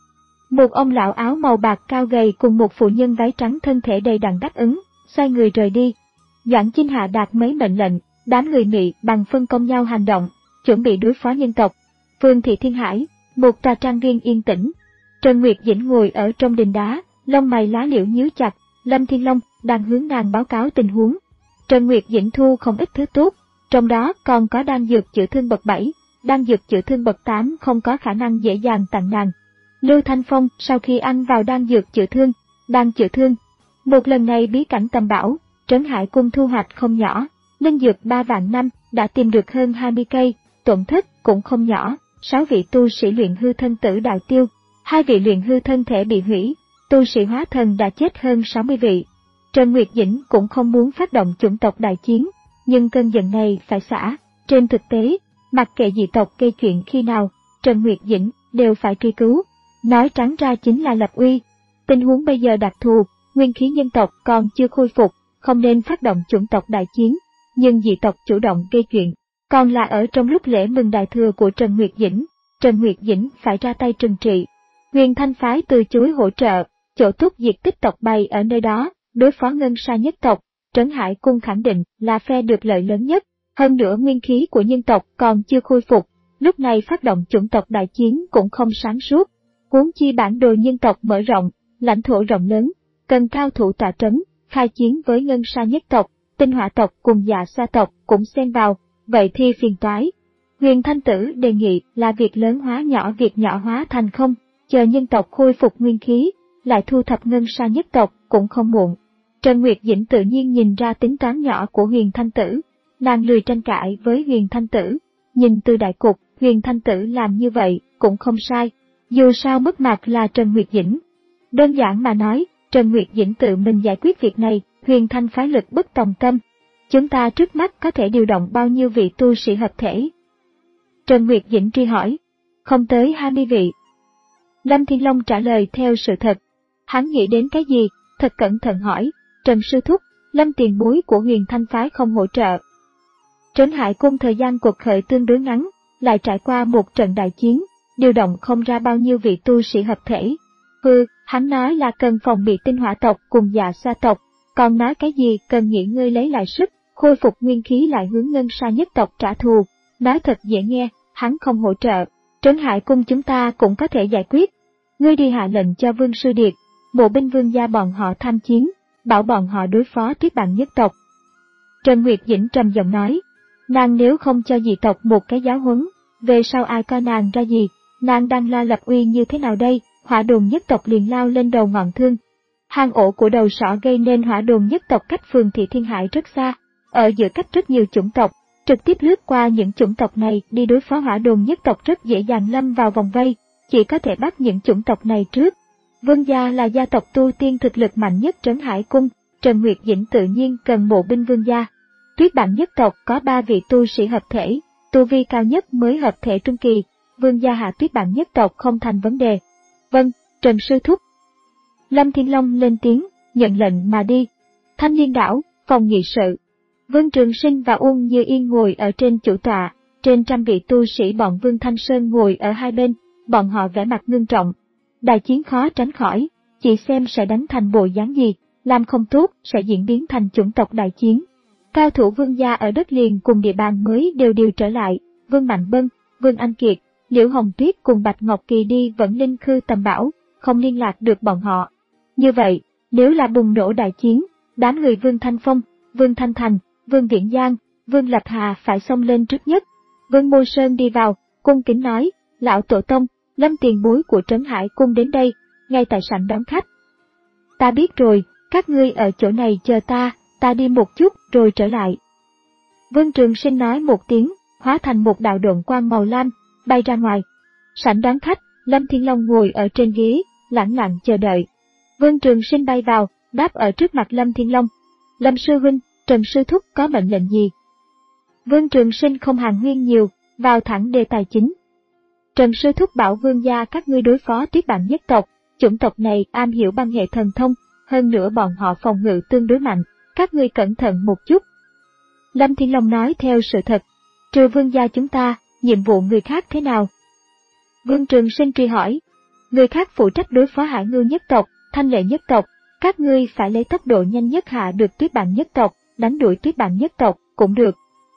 Một ông lão áo màu bạc cao gầy cùng một phụ nhân váy trắng thân thể đầy đặn đáp ứng, xoay người rời đi. Doãn Chinh hạ đạt mấy mệnh lệnh, đám người Ngụy bằng phân công nhau hành động, chuẩn bị đối phó nhân tộc. Vương thị Thiên Hải, một tòa trang viên yên tĩnh. Trần Nguyệt Dĩnh ngồi ở trong đình đá, lông mày lá liễu nhíu chặt, Lâm Thiên Long đang hướng nàng báo cáo tình huống. Trần Nguyệt Dĩnh thu không ít thứ tốt, trong đó còn có đan dược chữa thương bậc bảy, đan dược chữa thương bậc tám không có khả năng dễ dàng tặng nàng. Lưu Thanh Phong sau khi ăn vào đan dược chữa thương, đang chữa thương. Một lần này bí cảnh tầm bảo, Trấn Hải Cung thu hoạch không nhỏ, linh dược ba vạn năm đã tìm được hơn hai mươi cây, tổn thất cũng không nhỏ, sáu vị tu sĩ luyện hư thân tử đạo tiêu, hai vị luyện hư thân thể bị hủy, tu sĩ hóa thần đã chết hơn sáu mươi vị. Trần Nguyệt Dĩnh cũng không muốn phát động chủng tộc đại chiến, nhưng cơn giận này phải xả. Trên thực tế, mặc kệ dị tộc gây chuyện khi nào, Trần Nguyệt Dĩnh đều phải truy cứu. Nói trắng ra chính là lập uy. Tình huống bây giờ đặc thù, nguyên khí nhân tộc còn chưa khôi phục, không nên phát động chủng tộc đại chiến, nhưng dị tộc chủ động gây chuyện, còn là ở trong lúc lễ mừng đại thừa của Trần Nguyệt Dĩnh, Trần Nguyệt Dĩnh phải ra tay trừng trị. Huyền Thanh phái từ chối hỗ trợ, chỗ thúc diệt tích tộc bày ở nơi đó, đối phó Ngân Sa nhất tộc, Trấn Hải Cung khẳng định là phe được lợi lớn nhất, hơn nữa nguyên khí của nhân tộc còn chưa khôi phục, lúc này phát động chủng tộc đại chiến cũng không sáng suốt. Huống chi bản đồ nhân tộc mở rộng, lãnh thổ rộng lớn, cần cao thủ tọa trấn, khai chiến với Ngân Sa nhất tộc, Tinh Hỏa tộc cùng Dạ Xoa tộc cũng xen vào, vậy thì phiền toái. Huyền Thanh Tử đề nghị là việc lớn hóa nhỏ việc nhỏ hóa thành không, chờ nhân tộc khôi phục nguyên khí, lại thu thập Ngân Sa nhất tộc cũng không muộn. Trần Nguyệt Dĩnh tự nhiên nhìn ra tính toán nhỏ của Huyền Thanh Tử, nàng lười tranh cãi với Huyền Thanh Tử, nhìn từ đại cục, Huyền Thanh Tử làm như vậy cũng không sai. Dù sao mất mặt là Trần Nguyệt Dĩnh. Đơn giản mà nói, Trần Nguyệt Dĩnh tự mình giải quyết việc này, Huyền Thanh phái lực bất tòng tâm. Chúng ta trước mắt có thể điều động bao nhiêu vị tu sĩ hợp thể? Trần Nguyệt Dĩnh truy hỏi. Không tới hai mươi vị. Lâm Thiên Long trả lời theo sự thật. Hắn nghĩ đến cái gì, thật cẩn thận hỏi, Trần Sư Thúc, Lâm tiền bối của Huyền Thanh phái không hỗ trợ. Trấn Hải Cung thời gian cuộc khởi tương đối ngắn, lại trải qua một trận đại chiến, điều động không ra bao nhiêu vị tu sĩ hợp thể. Hừ, hắn nói là cần phòng bị Tinh Hỏa tộc cùng Dạ Xoa tộc, còn nói cái gì cần nghỉ ngơi lấy lại sức, khôi phục nguyên khí lại hướng Ngân Sa nhất tộc trả thù. Nói thật dễ nghe, hắn không hỗ trợ, Trấn Hải Cung chúng ta cũng có thể giải quyết. Ngươi đi hạ lệnh cho Vương Sư Điệt, bộ binh vương gia bọn họ tham chiến, bảo bọn họ đối phó Tuyết Bạn nhất tộc. Trần Nguyệt Dĩnh trầm giọng nói, nàng nếu không cho dị tộc một cái giáo huấn, về sau ai coi nàng ra gì, nàng đang lo lập uy như thế nào đây? Hỏa Đồn nhất tộc liền lao lên đầu ngọn thương. Hang ổ của đầu sỏ gây nên Hỏa Đồn nhất tộc cách Phường Thị Thiên Hải rất xa, ở giữa cách rất nhiều chủng tộc, trực tiếp lướt qua những chủng tộc này đi đối phó Hỏa Đồn nhất tộc rất dễ dàng lâm vào vòng vây, chỉ có thể bắt những chủng tộc này trước. Vương gia là gia tộc tu tiên thực lực mạnh nhất Trấn Hải Cung, Trần Nguyệt Dĩnh tự nhiên cần bộ binh vương gia. Tuyết Bạn nhất tộc có ba vị tu sĩ hợp thể, tu vi cao nhất mới hợp thể trung kỳ, vương gia hạ Tuyết Bạn nhất tộc không thành vấn đề. Vâng, Trần Sư Thúc. Lâm Thiên Long lên tiếng, nhận lệnh mà đi. Thanh Liên đảo, phòng nghị sự. Vương Trường Sinh và Uông Như Yên ngồi ở trên chủ tọa, trên trăm vị tu sĩ bọn Vương Thanh Sơn ngồi ở hai bên, bọn họ vẻ mặt ngưng trọng. Đại chiến khó tránh khỏi, chỉ xem sẽ đánh thành bộ dáng gì, làm không tốt sẽ diễn biến thành chủng tộc đại chiến. Cao thủ vương gia ở đất liền cùng địa bàn mới đều điều trở lại, Vương Mạnh Bân, Vương Anh Kiệt, Liễu Hồng Tuyết cùng Bạch Ngọc Kỳ đi vẫn linh khư tầm bảo, không liên lạc được bọn họ. Như vậy, nếu là bùng nổ đại chiến, đám người Vương Thanh Phong, Vương Thanh Thành, Vương Viễn Giang, Vương Lập Hà phải xông lên trước nhất. Vương Mô Sơn đi vào, cung kính nói, lão tổ tông, Lâm tiền bối của Trấn Hải Cung đến đây, ngay tại sảnh đón khách. Ta biết rồi, các ngươi ở chỗ này chờ ta, ta đi một chút rồi trở lại. Vương Trường Sinh nói một tiếng, hóa thành một đạo độn quang màu lam, bay ra ngoài. Sảnh đón khách, Lâm Thiên Long ngồi ở trên ghế, lẳng lặng chờ đợi. Vương Trường Sinh bay vào, đáp ở trước mặt Lâm Thiên Long. Lâm sư huynh, Trần sư thúc có mệnh lệnh gì? Vương Trường Sinh không hàn huyên nhiều, vào thẳng đề tài chính. Trần sư thúc bảo vương gia các ngươi đối phó Tuyết Bản nhất tộc, chủng tộc này am hiểu băng hệ thần thông, hơn nữa bọn họ phòng ngự tương đối mạnh, các ngươi cẩn thận một chút. Lâm Thiên Long nói theo sự thật, trừ vương gia chúng ta, nhiệm vụ người khác thế nào? Vương Trường Sinh truy hỏi, người khác phụ trách đối phó Hải Ngưu nhất tộc, Thanh Lệ nhất tộc, các ngươi phải lấy tốc độ nhanh nhất hạ được Tuyết Bản nhất tộc, đánh đuổi Tuyết Bản nhất tộc, cũng được.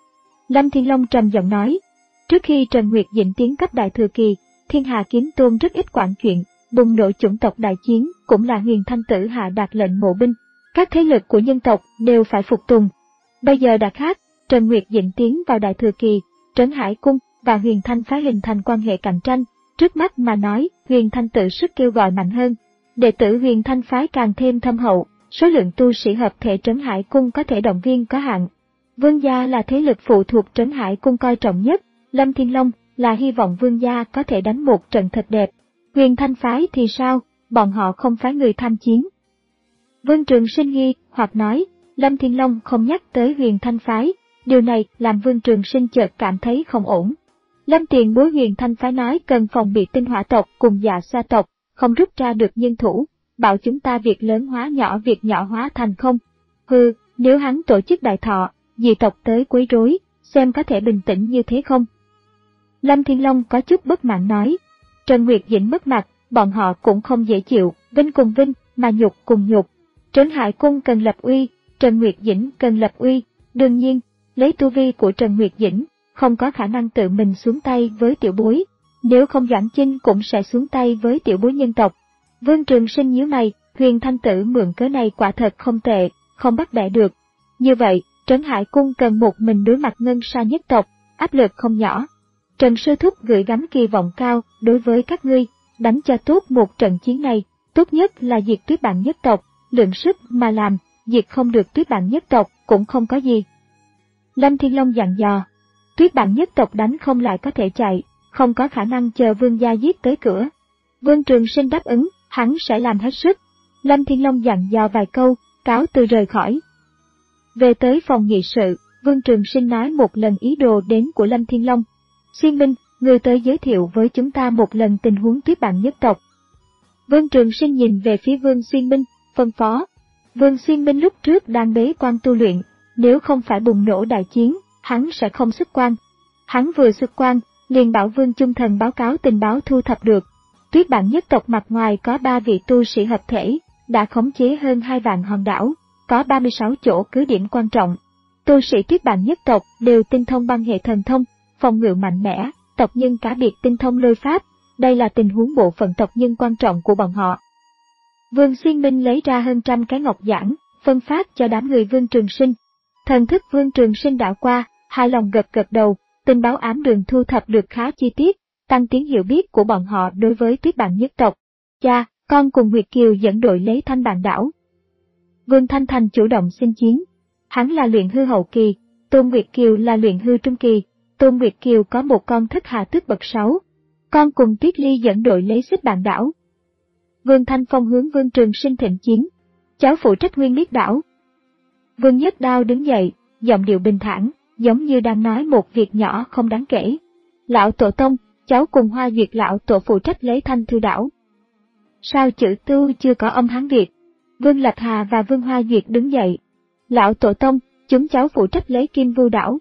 Lâm Thiên Long trầm giọng nói, trước khi Trần Nguyệt Dĩnh tiến cấp đại thừa kỳ, Thiên Hà Kiếm Tôn rất ít quản chuyện, bùng nổ chủng tộc đại chiến cũng là Huyền Thanh Tử hạ đạt lệnh mộ binh, các thế lực của nhân tộc đều phải phục tùng. Bây giờ đã khác, Trần Nguyệt Dĩnh tiến vào đại thừa kỳ, Trấn Hải Cung và Huyền Thanh phái hình thành quan hệ cạnh tranh, trước mắt mà nói, Huyền Thanh Tử sức kêu gọi mạnh hơn, đệ tử Huyền Thanh phái càng thêm thâm hậu, số lượng tu sĩ hợp thể Trấn Hải Cung có thể động viên có hạn. Vương gia là thế lực phụ thuộc Trấn Hải Cung coi trọng nhất, Lâm Thiên Long là hy vọng vương gia có thể đánh một trận thật đẹp. Huyền Thanh phái thì sao, bọn họ không phái người tham chiến. Vương Trường Sinh nghi hoặc nói, Lâm Thiên Long không nhắc tới Huyền Thanh phái, điều này làm Vương Trường Sinh chợt cảm thấy không ổn. Lâm tiền bối Huyền Thanh phái nói cần phòng bị tinh hỏa tộc cùng Dạ Xoa tộc, không rút ra được nhân thủ, bảo chúng ta việc lớn hóa nhỏ việc nhỏ hóa thành không. Hừ, nếu hắn tổ chức đại thọ, dị tộc tới quấy rối, xem có thể bình tĩnh như thế không? Lâm Thiên Long có chút bất mãn nói, Trần Nguyệt Dĩnh mất mặt, bọn họ cũng không dễ chịu, vinh cùng vinh, mà nhục cùng nhục. Trấn Hải Cung cần lập uy, Trần Nguyệt Dĩnh cần lập uy, đương nhiên, lấy tu vi của Trần Nguyệt Dĩnh, không có khả năng tự mình xuống tay với tiểu bối, nếu không Doãn Chinh cũng sẽ xuống tay với tiểu bối nhân tộc. Vương Trường Sinh nhíu mày, Huyền Thanh Tử mượn cớ này quả thật không tệ, không bắt bẻ được. Như vậy, Trấn Hải Cung cần một mình đối mặt Ngân Sa nhất tộc, áp lực không nhỏ. Trần sư thúc gửi gắm kỳ vọng cao đối với các ngươi, đánh cho tốt một trận chiến này, tốt nhất là diệt Tuyết Bản nhất tộc, lượng sức mà làm, diệt không được Tuyết Bản nhất tộc cũng không có gì. Lâm Thiên Long dặn dò, Tuyết Bản nhất tộc đánh không lại có thể chạy, không có khả năng chờ vương gia giết tới cửa. Vương Trường Sinh đáp ứng, hắn sẽ làm hết sức. Lâm Thiên Long dặn dò vài câu, cáo từ rời khỏi. Về tới phòng nghị sự, Vương Trường Sinh nói một lần ý đồ đến của Lâm Thiên Long. Xuyên Minh, người tới giới thiệu với chúng ta một lần tình huống Tuyết Bản nhất tộc. Vương Trường Sinh nhìn về phía Vương Xuyên Minh, phân phó. Vương Xuyên Minh lúc trước đang bế quan tu luyện, nếu không phải bùng nổ đại chiến, hắn sẽ không xuất quan. Hắn vừa xuất quan, liền bảo Vương Chung Thần báo cáo tình báo thu thập được. Tuyết Bản nhất tộc mặt ngoài có ba vị tu sĩ hợp thể, đã khống chế hơn hai vạn hòn đảo, có ba mươi sáu chỗ cứ điểm quan trọng. Tu sĩ Tuyết Bản nhất tộc đều tinh thông băng hệ thần thông, phòng ngự mạnh mẽ, tộc nhân cá biệt tinh thông lôi pháp, đây là tình huống bộ phận tộc nhân quan trọng của bọn họ. Vương Xuyên Minh lấy ra hơn trăm cái ngọc giản, phân phát cho đám người Vương Trường Sinh. Thần thức Vương Trường Sinh đảo qua, hài lòng gật gật đầu, tình báo ám đường thu thập được khá chi tiết, tăng tiến hiểu biết của bọn họ đối với Tuyết Bản nhất tộc. Cha, con cùng Nguyệt Kiều dẫn đội lấy Thanh Bản đảo. Vương Thanh Thành chủ động xin chiến. Hắn là luyện hư hậu kỳ, Tôn Nguyệt Kiều là luyện hư trung kỳ. Tôn Nguyệt Kiều có một con thất hà tước bậc sáu. Con cùng Tuyết Ly dẫn đội lấy Xích Bản đảo. Vương Thanh Phong hướng Vương Trường Sinh thịnh chiến. Cháu phụ trách Nguyên Miết đảo. Vương Nhất Đao đứng dậy, giọng điệu bình thản, giống như đang nói một việc nhỏ không đáng kể. Lão Tổ Tông, cháu cùng Hoa Duyệt lão tổ phụ trách lấy Thanh Thư đảo. Sao chữ tu chưa có âm Hán Việt? Vương Lạc Hà và Vương Hoa Duyệt đứng dậy. Lão Tổ Tông, chúng cháu phụ trách lấy Kim Vu đảo.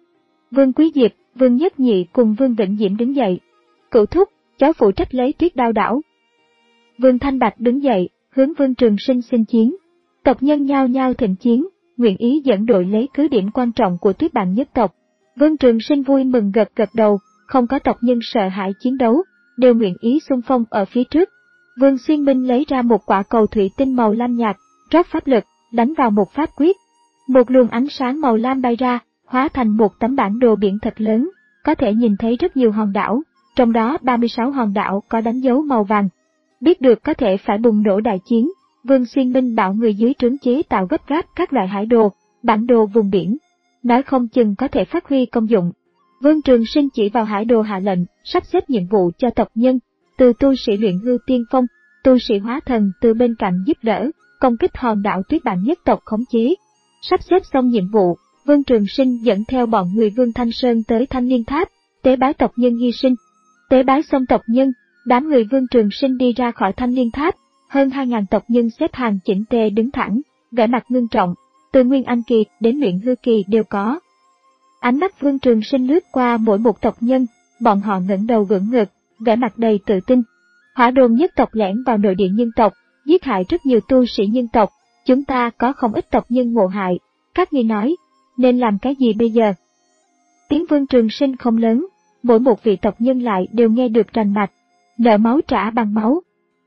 Vương Quý Diệp, Vương Nhất Nhị cùng Vương Vĩnh Diễm đứng dậy. Cửu Thúc, cháu phụ trách lấy Tuyết Đao đảo. Vương Thanh Bạch đứng dậy, hướng Vương Trường Sinh xin chiến. Tộc nhân nhao nhao thịnh chiến, nguyện ý dẫn đội lấy cứ điểm quan trọng của Tuyết Bản nhất tộc. Vương Trường Sinh vui mừng gật gật đầu, không có tộc nhân sợ hãi chiến đấu, đều nguyện ý xung phong ở phía trước. Vương Xuyên Minh lấy ra một quả cầu thủy tinh màu lam nhạt, rót pháp lực, đánh vào một pháp quyết. Một luồng ánh sáng màu lam bay ra, hóa thành một tấm bản đồ biển thật lớn, có thể nhìn thấy rất nhiều hòn đảo, trong đó ba mươi sáu hòn đảo có đánh dấu màu vàng. Biết được có thể phải bùng nổ đại chiến, Vương Xuyên Minh bảo người dưới trướng chế tạo gấp gáp các loại hải đồ, bản đồ vùng biển, nói không chừng có thể phát huy công dụng. Vương Trường Sinh chỉ vào hải đồ hạ lệnh, sắp xếp nhiệm vụ cho tộc nhân, từ tu sĩ luyện hư tiên phong, tu sĩ hóa thần từ bên cạnh giúp đỡ, công kích hòn đảo Tuyết Bản nhất tộc khống chế. Sắp xếp xong nhiệm vụ, Vương Trường Sinh dẫn theo bọn người Vương Thanh Sơn tới Thanh Liên Tháp, tế bái tộc nhân hy sinh. Tế bái xong tộc nhân, đám người Vương Trường Sinh đi ra khỏi Thanh Liên Tháp, hơn hai ngàn tộc nhân xếp hàng chỉnh tề đứng thẳng, vẻ mặt ngưng trọng, từ Nguyên Anh kỳ đến luyện hư kỳ đều có. Ánh mắt Vương Trường Sinh lướt qua mỗi một tộc nhân, bọn họ ngẩng đầu ngưỡng ngực, vẻ mặt đầy tự tin. Hỏa Đồn nhất tộc lẻn vào nội địa nhân tộc, giết hại rất nhiều tu sĩ nhân tộc, chúng ta có không ít tộc nhân ngộ hại, các ngươi nói, nên làm cái gì bây giờ? Tiếng Vương Trường Sinh không lớn, mỗi một vị tộc nhân lại đều nghe được rành mạch, nợ máu trả bằng máu.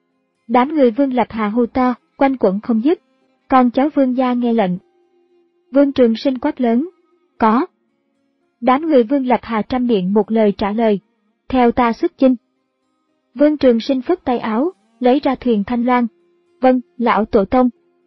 Đám người Vương Lập Hà hô to, quanh quẩn không dứt, con cháu Vương gia nghe lệnh. Vương Trường Sinh quát lớn, có. Đám người Vương Lập Hà trăm miệng một lời trả lời, theo ta xuất chinh. Vương Trường Sinh phất tay áo, lấy ra thuyền Thanh Loan. Vâng, lão tổ tông.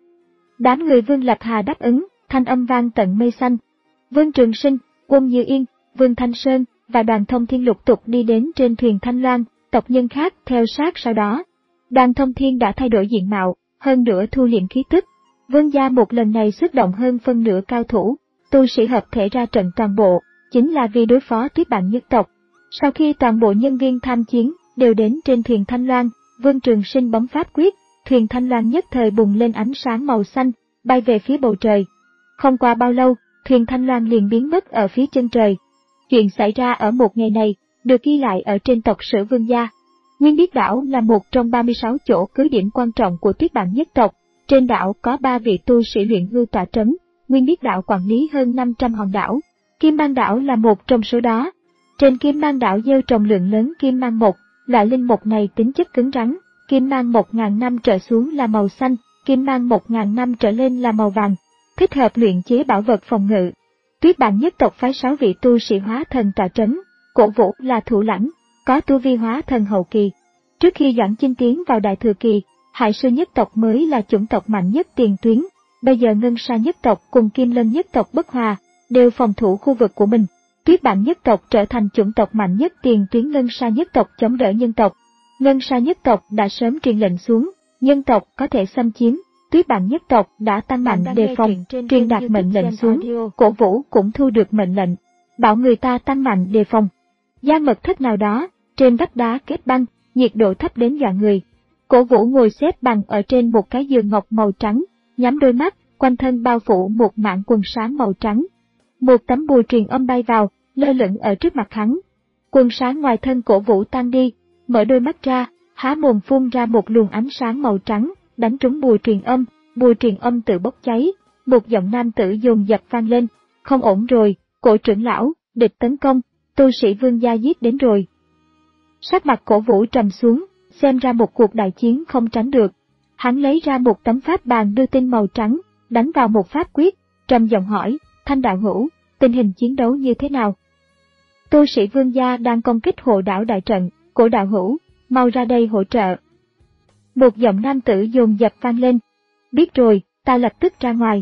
Đám người Vương Lập Hà đáp ứng, thanh âm vang tận mây xanh. Vương Trường Sinh, Quân Như Yên, Vương Thanh Sơn và Đoàn Thông Thiên lục tục đi đến trên thuyền Thanh Loan, tộc nhân khác theo sát sau đó. Đoàn Thông Thiên đã thay đổi diện mạo, hơn nữa thu liệm khí tức. Vương gia một lần này xuất động hơn phân nửa cao thủ, tu sĩ hợp thể ra trận toàn bộ, chính là vì đối phó Tuyết Bản nhất tộc. Sau khi toàn bộ nhân viên tham chiến đều đến trên thuyền Thanh Loan, Vương Trường Sinh bấm pháp quyết, thuyền Thanh Loan nhất thời bùng lên ánh sáng màu xanh, bay về phía bầu trời. Không qua bao lâu, thuyền Thanh Loan liền biến mất ở phía chân trời. Chuyện xảy ra ở một ngày này, được ghi lại ở trên tộc sử Vương gia. Nguyên Biết đảo là một trong ba mươi sáu chỗ cứ điểm quan trọng của Tuyết Bản nhất tộc. Trên đảo có ba vị tu sĩ luyện hư tọa trấn, Nguyên Biết đảo quản lý hơn năm trăm hòn đảo. Kim Mang đảo là một trong số đó. Trên Kim Mang đảo gieo trồng lượng lớn kim mang mộc, loại linh mục này tính chất cứng rắn, kim mang một ngàn năm trở xuống là màu xanh, kim mang một ngàn năm trở lên là màu vàng, thích hợp luyện chế bảo vật phòng ngự. Tuyết Bản nhất tộc phái sáu vị tu sĩ hóa thần tọa trấn, Cổ Vũ là thủ lãnh, có tu vi hóa thần hậu kỳ. Trước khi Doãn Chinh tiến vào đại thừa kỳ, Hải Sư nhất tộc mới là chủng tộc mạnh nhất tiền tuyến, bây giờ Ngân Sa nhất tộc cùng Kim Lân nhất tộc bất hòa, đều phòng thủ khu vực của mình. Tuyết Bản nhất tộc trở thành chủng tộc mạnh nhất tiền tuyến, Ngân Sa nhất tộc chống đỡ nhân tộc. Ngân Sa nhất tộc đã sớm truyền lệnh xuống, nhân tộc có thể xâm chiếm, Tuyết Bản nhất tộc đã tăng mạnh đề phòng, truyền đạt mệnh lệnh xuống, Cổ Vũ cũng thu được mệnh lệnh, bảo người ta tăng mạnh đề phòng. Gian mật thất nào đó, trên vách đá kết băng, nhiệt độ thấp đến dọa người. Cổ Vũ ngồi xếp bằng ở trên một cái giường ngọc màu trắng, nhắm đôi mắt, quanh thân bao phủ một mảng quần sáng màu trắng. Một tấm bùa truyền âm bay vào, lơ lửng ở trước mặt hắn. Quần sáng ngoài thân Cổ Vũ tan đi, mở đôi mắt ra, há mồm phun ra một luồng ánh sáng màu trắng, đánh trúng bùa truyền âm, bùa truyền âm tự bốc cháy. Một giọng nam tử dồn dập vang lên, không ổn rồi, Cổ trưởng lão, địch tấn công, tu sĩ Vương gia giết đến rồi. Sắc mặt Cổ Vũ trầm xuống, xem ra một cuộc đại chiến không tránh được. Hắn lấy ra một tấm pháp bàn đưa tin màu trắng, đánh vào một pháp quyết, trầm giọng hỏi, Thanh đạo hữu, tình hình chiến đấu như thế nào? Tu sĩ Vương gia đang công kích hộ đảo đại trận, Cổ đạo hữu, mau ra đây hỗ trợ. Một giọng nam tử dồn dập vang lên, biết rồi, ta lập tức ra ngoài.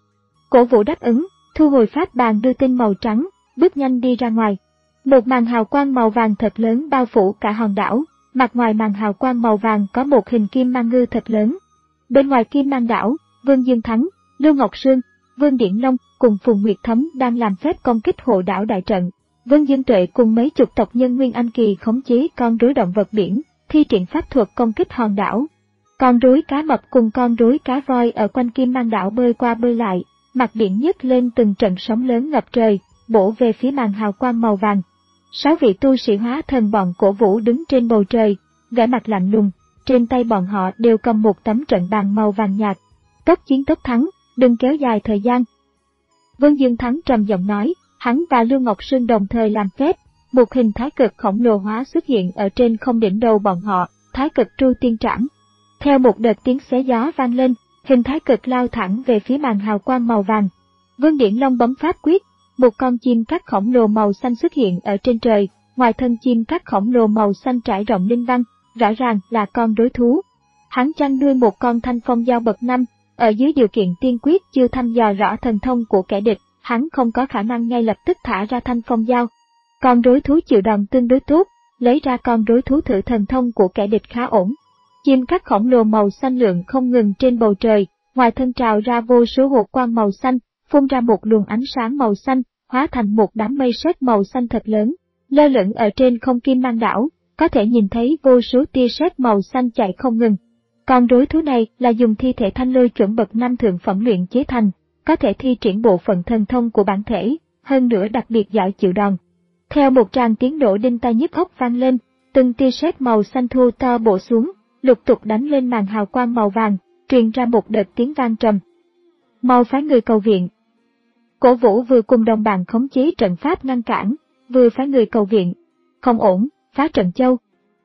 Cổ Vũ đáp ứng, thu hồi pháp bàn đưa tin màu trắng, bước nhanh đi ra ngoài. Một màn hào quang màu vàng thật lớn bao phủ cả hòn đảo, mặt ngoài màn hào quang màu vàng có một hình kim mang ngư thật lớn. Bên ngoài kim mang đảo, Vương Dương Thắng, Lưu Ngọc Sương, Vương Điển Long cùng Phùng Nguyệt Thấm đang làm phép công kích hộ đảo đại trận. Vương Dương Tuệ cùng mấy chục tộc nhân Nguyên Anh kỳ khống chế con rối động vật biển, thi triển pháp thuật công kích hòn đảo. Con rối cá mập cùng con rối cá voi ở quanh kim mang đảo bơi qua bơi lại, mặt biển nhấc lên từng trận sóng lớn ngập trời, bổ về phía màn hào quang màu vàng. Sáu vị tu sĩ hóa thần bọn Cổ Vũ đứng trên bầu trời, vẻ mặt lạnh lùng, trên tay bọn họ đều cầm một tấm trận bàn màu vàng nhạt. Tốc chiến tốc thắng, đừng kéo dài thời gian. Vương Dương Thắng trầm giọng nói, hắn và Lưu Ngọc Sương đồng thời làm phép, một hình thái cực khổng lồ hóa xuất hiện ở trên không đỉnh đầu bọn họ, thái cực tru tiên trảm. Theo một đợt tiếng xé gió vang lên, hình thái cực lao thẳng về phía màn hào quang màu vàng. Vương Điển Long bấm pháp quyết, một con chim cát khổng lồ màu xanh xuất hiện ở trên trời, ngoài thân chim cát khổng lồ màu xanh trải rộng linh văn, rõ ràng là con đối thú. Hắn chăn nuôi một con thanh phong dao bậc năm, ở dưới điều kiện tiên quyết chưa thăm dò rõ thần thông của kẻ địch, hắn không có khả năng ngay lập tức thả ra thanh phong dao. Con rối thú chịu đòn tương đối tốt, lấy ra con rối thú thử thần thông của kẻ địch khá ổn. Chim cắt khổng lồ màu xanh lượn không ngừng trên bầu trời, ngoài thân trào ra vô số hột quang màu xanh, phun ra một luồng ánh sáng màu xanh, hóa thành một đám mây sét màu xanh thật lớn, lơ lửng ở trên không Kim Mang đảo, có thể nhìn thấy vô số tia sét màu xanh chạy không ngừng. Con rối thú này là dùng thi thể thanh lôi chuẩn bậc năm thượng phẩm luyện chế thành, có thể thi triển bộ phận thần thông của bản thể, hơn nữa đặc biệt giỏi chịu đòn. Theo một tràng tiếng nổ đinh tai nhức óc vang lên, từng tia sét màu xanh thu to bổ xuống, lục tục đánh lên màn hào quang màu vàng, truyền ra một đợt tiếng vang trầm. Mau phái người cầu viện. Cổ Vũ vừa cùng đồng bạn khống chế trận pháp ngăn cản, vừa phái người cầu viện. Không ổn, phá trận châu.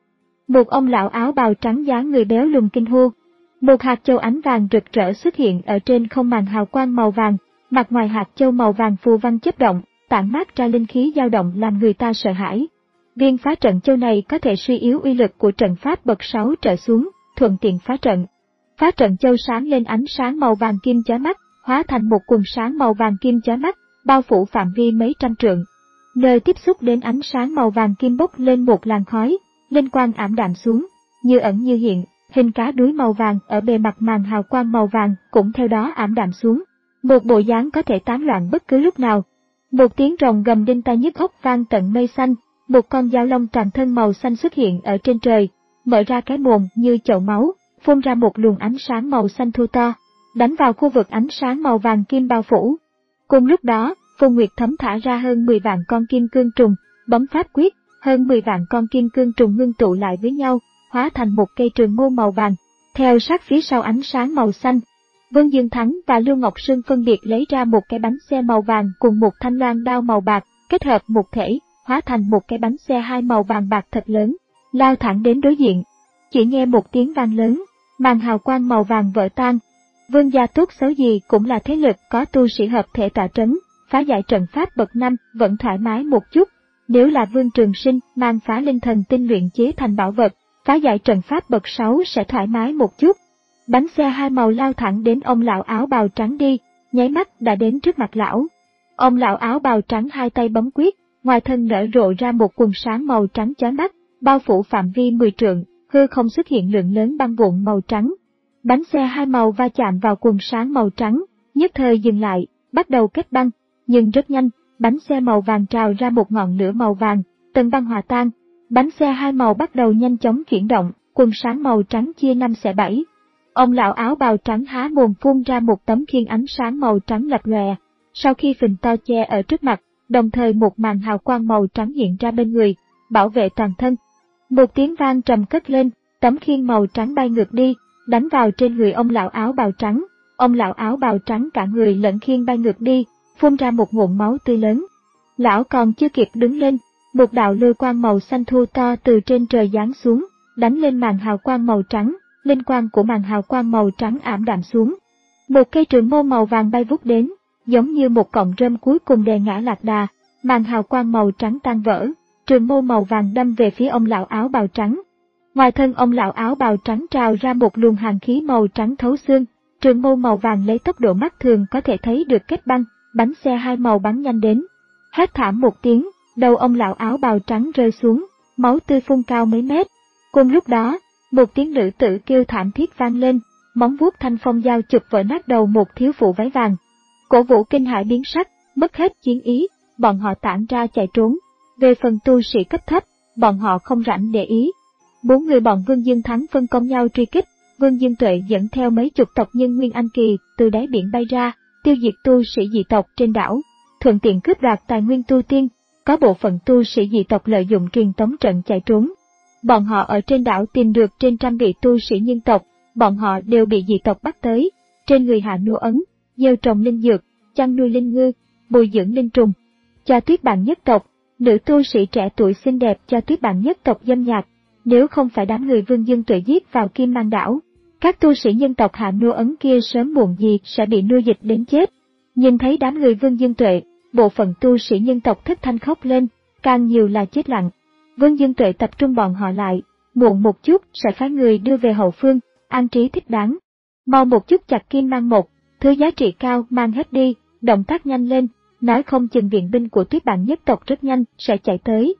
Một ông lão áo bào trắng dáng người béo lùn kinh hô. Một hạt châu ánh vàng rực rỡ xuất hiện ở trên không màn hào quang màu vàng, mặt ngoài hạt châu màu vàng phù văn chớp động, tản mát ra linh khí dao động làm người ta sợ hãi. Viên phá trận châu này có thể suy yếu uy lực của trận pháp bậc sáu trở xuống, thuận tiện phá trận. Phá trận châu sáng lên ánh sáng màu vàng kim chói mắt, hóa thành một quần sáng màu vàng kim chói mắt, bao phủ phạm vi mấy trăm trượng. Nơi tiếp xúc đến ánh sáng màu vàng kim bốc lên một làn khói, linh quang ảm đạm xuống, như ẩn như hiện, hình cá đuối màu vàng ở bề mặt màn hào quang màu vàng cũng theo đó ảm đạm xuống. Một bộ dáng có thể tán loạn bất cứ lúc nào. Một tiếng rồng gầm đinh tai nhức óc vang tận mây xanh, một con dao long toàn thân màu xanh xuất hiện ở trên trời, mở ra cái mồm như chậu máu, phun ra một luồng ánh sáng màu xanh thu to, đánh vào khu vực ánh sáng màu vàng kim bao phủ. Cùng lúc đó, Phùng Nguyệt Thấm thả ra hơn mười vạn con kim cương trùng, bấm pháp quyết, hơn mười vạn con kim cương trùng ngưng tụ lại với nhau, hóa thành một cây trường mâu màu vàng, theo sát phía sau ánh sáng màu xanh. Vương Dương Thắng và Lưu Ngọc Sương phân biệt lấy ra một cái bánh xe màu vàng cùng một thanh loan đao màu bạc, kết hợp một thể, hóa thành một cái bánh xe hai màu vàng bạc thật lớn, lao thẳng đến đối diện. Chỉ nghe một tiếng vang lớn, màn hào quang màu vàng vỡ tan. Vương gia tốt xấu gì cũng là thế lực có tu sĩ hợp thể tọa trấn, phá giải trận pháp bậc năm vẫn thoải mái một chút. Nếu là Vương Trường Sinh mang phá linh thần tinh luyện chế thành bảo vật, phá giải trận pháp bậc sáu sẽ thoải mái một chút. Bánh xe hai màu lao thẳng đến ông lão áo bào trắng đi, nháy mắt đã đến trước mặt lão. Ông lão áo bào trắng hai tay bấm quyết, ngoài thân nở rộ ra một quần sáng màu trắng chói mắt, bao phủ phạm vi mười trượng, hư không xuất hiện lượng lớn băng vụn màu trắng. Bánh xe hai màu va chạm vào quần sáng màu trắng, nhất thời dừng lại, bắt đầu kết băng, nhưng rất nhanh, bánh xe màu vàng trào ra một ngọn lửa màu vàng, tầng băng hòa tan. Bánh xe hai màu bắt đầu nhanh chóng chuyển động, quần sáng màu trắng chia năm xẻ bảy. Ông lão áo bào trắng há mồm phun ra một tấm khiên ánh sáng màu trắng lập lòe, sau khi phình to che ở trước mặt, đồng thời một màn hào quang màu trắng hiện ra bên người, bảo vệ toàn thân. Một tiếng vang trầm cất lên, tấm khiên màu trắng bay ngược đi, đánh vào trên người ông lão áo bào trắng. Ông lão áo bào trắng cả người lẫn khiên bay ngược đi, phun ra một ngụm máu tươi lớn. Lão còn chưa kịp đứng lên, một đạo lôi quang màu xanh thu to từ trên trời giáng xuống, đánh lên màn hào quang màu trắng, linh quang của màn hào quang màu trắng ảm đạm xuống. Một cây trường mâu màu vàng bay vút đến, giống như một cọng rơm cuối cùng đè ngã lạc đà, màn hào quang màu trắng tan vỡ, trường mâu màu vàng đâm về phía ông lão áo bào trắng. Ngoài thân ông lão áo bào trắng trào ra một luồng hàn khí màu trắng thấu xương, trường mâu màu vàng lấy tốc độ mắt thường có thể thấy được kết băng, bánh xe hai màu bắn nhanh đến. Hét thảm một tiếng, đầu ông lão áo bào trắng rơi xuống, máu tươi phun cao mấy mét. Cùng lúc đó, một tiếng nữ tử kêu thảm thiết vang lên, móng vuốt thanh phong dao chụp vỡ nát đầu một thiếu phụ váy vàng. Cổ Vũ kinh hãi biến sắc, mất hết chiến ý, bọn họ tản ra chạy trốn. Về phần tu sĩ cấp thấp, bọn họ không rảnh để ý. Bốn người bọn Vương Dương Thắng phân công nhau truy kích, Vương Dương Tuệ dẫn theo mấy chục tộc nhân Nguyên Anh Kỳ từ đáy biển bay ra, tiêu diệt tu sĩ dị tộc trên đảo, thuận tiện cướp đoạt tài nguyên tu tiên. Có bộ phận tu sĩ dị tộc lợi dụng truyền tống trận chạy trốn. Bọn họ ở trên đảo tìm được trên trăm vị tu sĩ nhân tộc, bọn họ đều bị dị tộc bắt tới, trên người hạ nô ấn, gieo trồng linh dược, chăn nuôi linh ngư, bồi dưỡng linh trùng. Cho Tuyết Bạn nhất tộc, nữ tu sĩ trẻ tuổi xinh đẹp cho Tuyết Bạn nhất tộc dâm nhạc, nếu không phải đám người Vương Dương Tuệ giết vào Kim Mang đảo, các tu sĩ nhân tộc hạ nô ấn kia sớm muộn gì sẽ bị nuôi dịch đến chết. Nhìn thấy đám người Vương Dương Tuệ, bộ phận tu sĩ nhân tộc thất thanh khóc lên, càng nhiều là chết lặng. Vương Dương Tuệ tập trung bọn họ lại, muộn một chút sẽ phái người đưa về hậu phương, an trí thích đáng. Mau một chút chặt Kim Mang một, thứ giá trị cao mang hết đi, động tác nhanh lên, nói không chừng viện binh của Tuyết Bản nhất tộc rất nhanh sẽ chạy tới.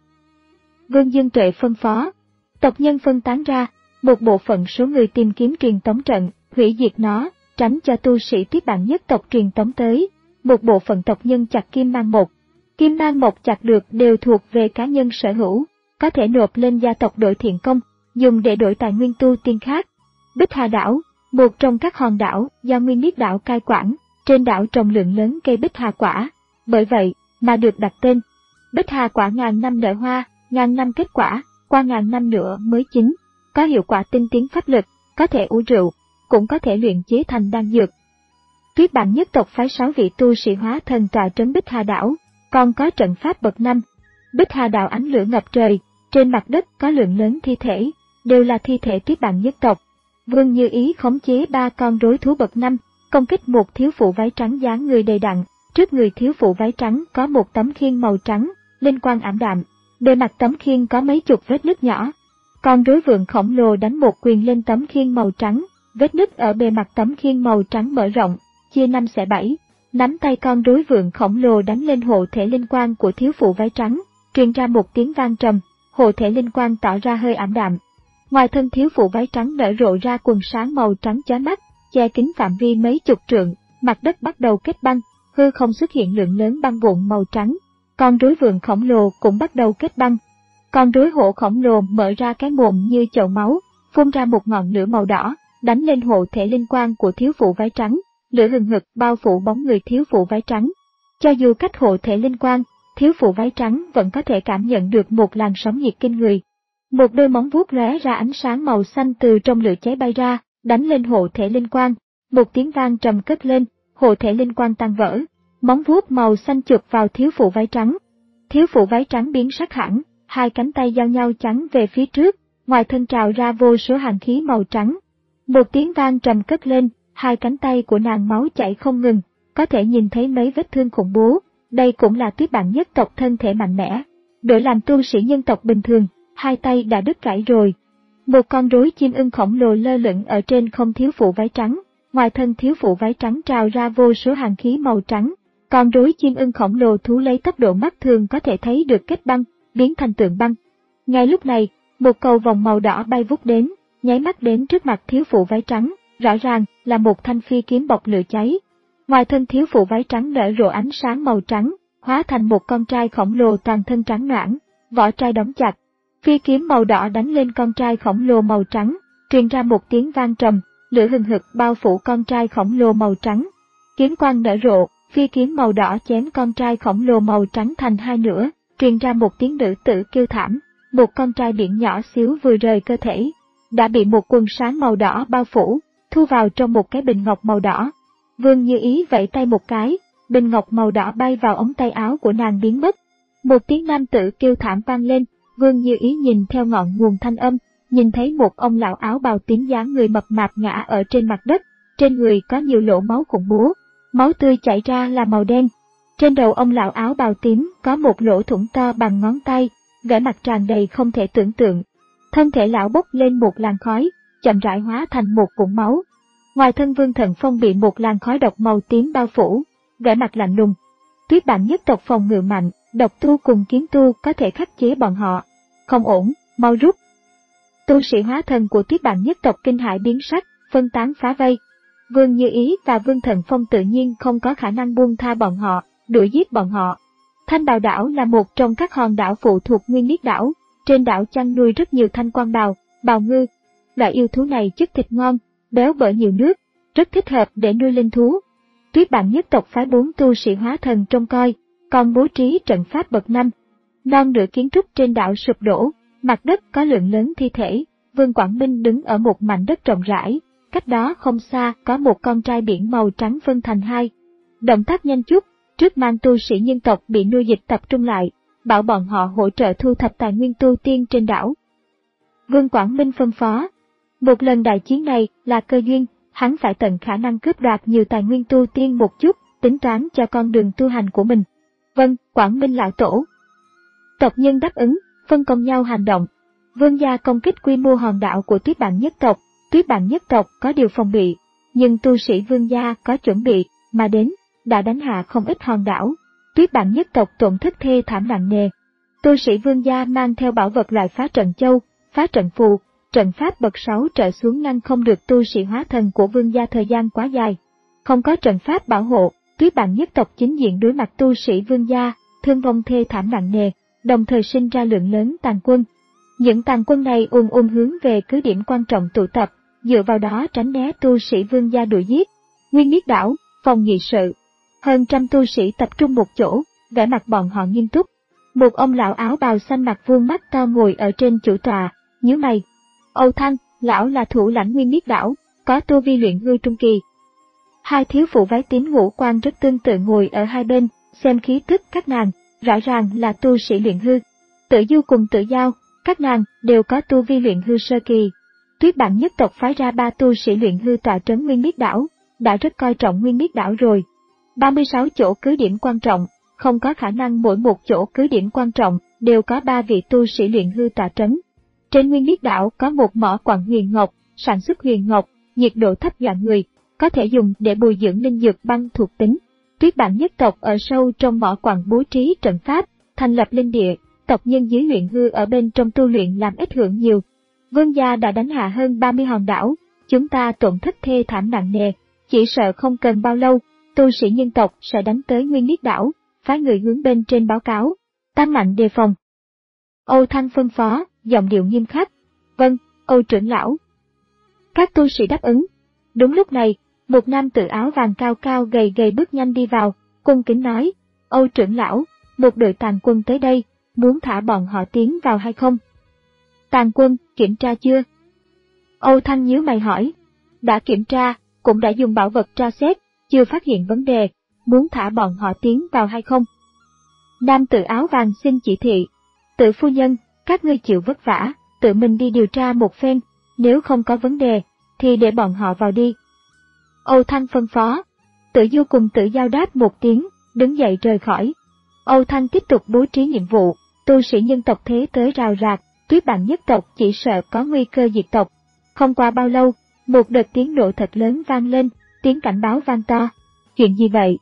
Vương Dương Tuệ phân phó, tộc nhân phân tán ra, một bộ phận số người tìm kiếm truyền tống trận, hủy diệt nó, tránh cho tu sĩ Tuyết Bản nhất tộc truyền tống tới. Một bộ phận tộc nhân chặt kim mang một. Kim mang một chặt được đều thuộc về cá nhân sở hữu, có thể nộp lên gia tộc đổi thiện công, dùng để đổi tài nguyên tu tiên khác. Bích Hà đảo, một trong các hòn đảo do Nguyên Niết đảo cai quản, trên đảo trồng lượng lớn cây Bích Hà quả, bởi vậy mà được đặt tên. Bích Hà quả ngàn năm nở hoa, ngàn năm kết quả, qua ngàn năm nữa mới chín, có hiệu quả tinh tiến pháp lực, có thể uống rượu, cũng có thể luyện chế thành đan dược. Tuyết Bản nhất tộc phái sáu vị tu sĩ hóa thần tọa trấn Bích Hà đảo, còn có trận pháp bậc năm. Bích Hà đảo ánh lửa ngập trời, trên mặt đất có lượng lớn thi thể, đều là thi thể Tuyết Bản nhất tộc. Vương Như Ý khống chế ba con rối thú bậc năm, công kích một thiếu phụ váy trắng dáng người đầy đặn. Trước người thiếu phụ váy trắng có một tấm khiên màu trắng, linh quang ảm đạm, bề mặt tấm khiên có mấy chục vết nứt nhỏ. Con rối vượn khổng lồ đánh một quyền lên tấm khiên màu trắng, vết nứt ở bề mặt tấm khiên màu trắng mở rộng, chia năm xẻ bảy. Nắm tay con rối vượn khổng lồ đánh lên hộ thể linh quang của thiếu phụ váy trắng, truyền ra một tiếng vang trầm, hộ thể linh quang tỏ ra hơi ảm đạm. Ngoài thân thiếu phụ váy trắng nở rộ ra quần sáng màu trắng chói mắt, che kín phạm vi mấy chục trượng, mặt đất bắt đầu kết băng, hư không xuất hiện lượng lớn băng vụn màu trắng. Con rối vượn khổng lồ cũng bắt đầu kết băng. Con rối hổ khổng lồ mở ra cái mồm như chậu máu, phun ra một ngọn lửa màu đỏ, đánh lên hộ thể linh quang của thiếu phụ váy trắng, lửa hừng hực bao phủ bóng người thiếu phụ váy trắng. Cho dù cách hộ thể linh quang, thiếu phụ váy trắng vẫn có thể cảm nhận được một làn sóng nhiệt kinh người. Một đôi móng vuốt lóe ra ánh sáng màu xanh từ trong lửa cháy bay ra, đánh lên hộ thể linh quang. Một tiếng vang trầm cất lên, hộ thể linh quang tan vỡ. Móng vuốt màu xanh chụp vào thiếu phụ váy trắng. Thiếu phụ váy trắng biến sắc hẳn, hai cánh tay giao nhau chắn về phía trước, ngoài thân trào ra vô số hàn khí màu trắng. Một tiếng vang trầm cất lên, hai cánh tay của nàng máu chảy không ngừng, có thể nhìn thấy mấy vết thương khủng bố. Đây cũng là Tuyết Bản nhất tộc thân thể mạnh mẽ. Đổi làm tu sĩ nhân tộc bình thường, hai tay đã đứt gãy rồi. Một con rối chim ưng khổng lồ lơ lửng ở trên không thiếu phụ váy trắng, ngoài thân thiếu phụ váy trắng trào ra vô số hàn khí màu trắng. Con rối chim ưng khổng lồ thú lấy tốc độ mắt thường có thể thấy được kết băng, biến thành tượng băng. Ngay lúc này, một cầu vòng màu đỏ bay vút đến, nháy mắt đến trước mặt thiếu phụ váy trắng, rõ ràng là một thanh phi kiếm bọc lửa cháy. Ngoài thân thiếu phụ váy trắng nở rộ ánh sáng màu trắng, hóa thành một con trai khổng lồ toàn thân trắng noãn, vỏ trai đóng chặt. Phi kiếm màu đỏ đánh lên con trai khổng lồ màu trắng, truyền ra một tiếng vang trầm, lửa hừng hực bao phủ con trai khổng lồ màu trắng. Kiếm quang nở rộ, phi kiếm màu đỏ chém con trai khổng lồ màu trắng thành hai nửa, truyền ra một tiếng nữ tử kêu thảm. Một con trai biển nhỏ xíu vừa rời cơ thể, đã bị một quần sáng màu đỏ bao phủ, thu vào trong một cái bình ngọc màu đỏ. Vương Như Ý vẫy tay một cái, bình ngọc màu đỏ bay vào ống tay áo của nàng biến mất. Một tiếng nam tử kêu thảm vang lên, Vương Như Ý nhìn theo ngọn nguồn thanh âm, nhìn thấy một ông lão áo bào tím dáng người mập mạp ngã ở trên mặt đất, trên người có nhiều lỗ máu khủng bố, máu tươi chảy ra là màu đen. Trên đầu ông lão áo bào tím có một lỗ thủng to bằng ngón tay, vẻ mặt tràn đầy không thể tưởng tượng. Thân thể lão bốc lên một làn khói, chậm rãi hóa thành một vũng máu. Ngoài thân Vương Thần Phong bị một làn khói độc màu tím bao phủ, vẻ mặt lạnh lùng. Tuyết Bản nhất tộc phòng ngự mạnh, độc tu cùng kiếm tu có thể khắc chế bọn họ. Không ổn, mau rút. Tu sĩ hóa thần của Tuyết Bản nhất tộc kinh hãi biến sắc, phân tán phá vây. Vương Như Ý và Vương Thần Phong tự nhiên không có khả năng buông tha bọn họ, đuổi giết bọn họ. Thanh Bào đảo là một trong các hòn đảo phụ thuộc Nguyên Niết đảo, trên đảo chăn nuôi rất nhiều thanh quan bào, bào ngư. Loại yêu thú này chất thịt ngon, béo bở nhiều nước, rất thích hợp để nuôi linh thú. Tuyết Bản nhất tộc phái bốn tu sĩ hóa thần trông coi, còn bố trí trận pháp bậc năm. Non nửa kiến trúc trên đảo sụp đổ, mặt đất có lượng lớn thi thể. Vương Quảng Minh đứng ở một mảnh đất rộng rãi, cách đó không xa có một con trai biển màu trắng phân thành hai. Động tác nhanh chút, trước mang tu sĩ nhân tộc bị nuôi dịch tập trung lại, bảo bọn họ hỗ trợ thu thập tài nguyên tu tiên trên đảo. Vương Quảng Minh phân phó, một lần đại chiến này là cơ duyên, hắn phải tận khả năng cướp đoạt nhiều tài nguyên tu tiên một chút, tính toán cho con đường tu hành của mình. Vâng, Quảng Minh lão tổ. Tộc nhân đáp ứng, phân công nhau hành động. Vương gia công kích quy mô hòn đảo của Tuyết Bản nhất tộc. Tuyết Bản nhất tộc có điều phòng bị, nhưng tu sĩ Vương gia có chuẩn bị, mà đến, đã đánh hạ không ít hòn đảo. Tuyết Bản nhất tộc tổn thất thê thảm nặng nề. Tu sĩ Vương gia mang theo bảo vật loại phá trận châu, phá trận phù, trận pháp bậc sáu trở xuống ngăn không được tu sĩ hóa thần của Vương gia thời gian quá dài. Không có trận pháp bảo hộ, Tuyết Bản nhất tộc chính diện đối mặt tu sĩ Vương gia, thương vong thê thảm nặng nề, đồng thời sinh ra lượng lớn tàn quân. Những tàn quân này ùn ùn hướng về cứ điểm quan trọng tụ tập, dựa vào đó tránh né tu sĩ Vương gia đuổi giết. Nguyên Miết đảo, phòng nghị sự. Hơn trăm tu sĩ tập trung một chỗ, vẻ mặt bọn họ nghiêm túc. Một ông lão áo bào xanh mặt vuông mắt to ngồi ở trên chủ tọa, nhíu mày. Âu Thanh, lão là thủ lãnh Nguyên Miết đảo, có tu vi luyện hư trung kỳ. Hai thiếu phụ váy tím ngũ quan rất tương tự ngồi ở hai bên, xem khí tức các nàng, rõ ràng là tu sĩ luyện hư. Tử Du cùng Tử Giao, các nàng đều có tu vi luyện hư sơ kỳ. Tuyết Bản nhất tộc phái ra ba tu sĩ luyện hư tọa trấn Nguyên Miết đảo, đã rất coi trọng Nguyên Miết đảo rồi. ba mươi sáu chỗ cứ điểm quan trọng, không có khả năng mỗi một chỗ cứ điểm quan trọng đều có ba vị tu sĩ luyện hư tọa trấn. Trên Nguyên Miết đảo có một mỏ quặng huyền ngọc, sản xuất huyền ngọc, nhiệt độ thấp dọa người, có thể dùng để bồi dưỡng linh dược băng thuộc tính. Tuyết Bản nhất tộc ở sâu trong mỏ quặng bố trí trận pháp, thành lập linh địa, tộc nhân dưới luyện hư ở bên trong tu luyện làm ít hưởng nhiều. Vương gia đã đánh hạ hơn ba mươi hòn đảo, chúng ta tổn thất thê thảm nặng nề, chỉ sợ không cần bao lâu, tu sĩ nhân tộc sẽ đánh tới Nguyên Miết đảo, phái người hướng bên trên báo cáo, tăng mạnh đề phòng. Âu Thanh phân phó, giọng điệu nghiêm khắc. Vâng, Âu trưởng lão. Các tu sĩ đáp ứng. Đúng lúc này, một nam tử áo vàng cao cao gầy gầy bước nhanh đi vào, cung kính nói, Âu trưởng lão, một đội tàn quân tới đây, muốn thả bọn họ tiến vào hay không? Tàn quân, kiểm tra chưa? Âu Thanh nhíu mày hỏi. Đã kiểm tra, cũng đã dùng bảo vật tra xét, chưa phát hiện vấn đề, muốn thả bọn họ tiến vào hay không? Nam tử áo vàng xin chỉ thị. Tự phu nhân, các ngươi chịu vất vả, tự mình đi điều tra một phen, nếu không có vấn đề, thì để bọn họ vào đi. Âu Thanh phân phó. Tử Du cùng Tử Giao đáp một tiếng, đứng dậy rời khỏi. Âu Thanh tiếp tục bố trí nhiệm vụ, tu sĩ nhân tộc thế tới rào rạc, Tuyết Bản nhất tộc chỉ sợ có nguy cơ diệt tộc. Không qua bao lâu, một đợt tiếng nổ thật lớn vang lên, tiếng cảnh báo vang to. Chuyện gì vậy?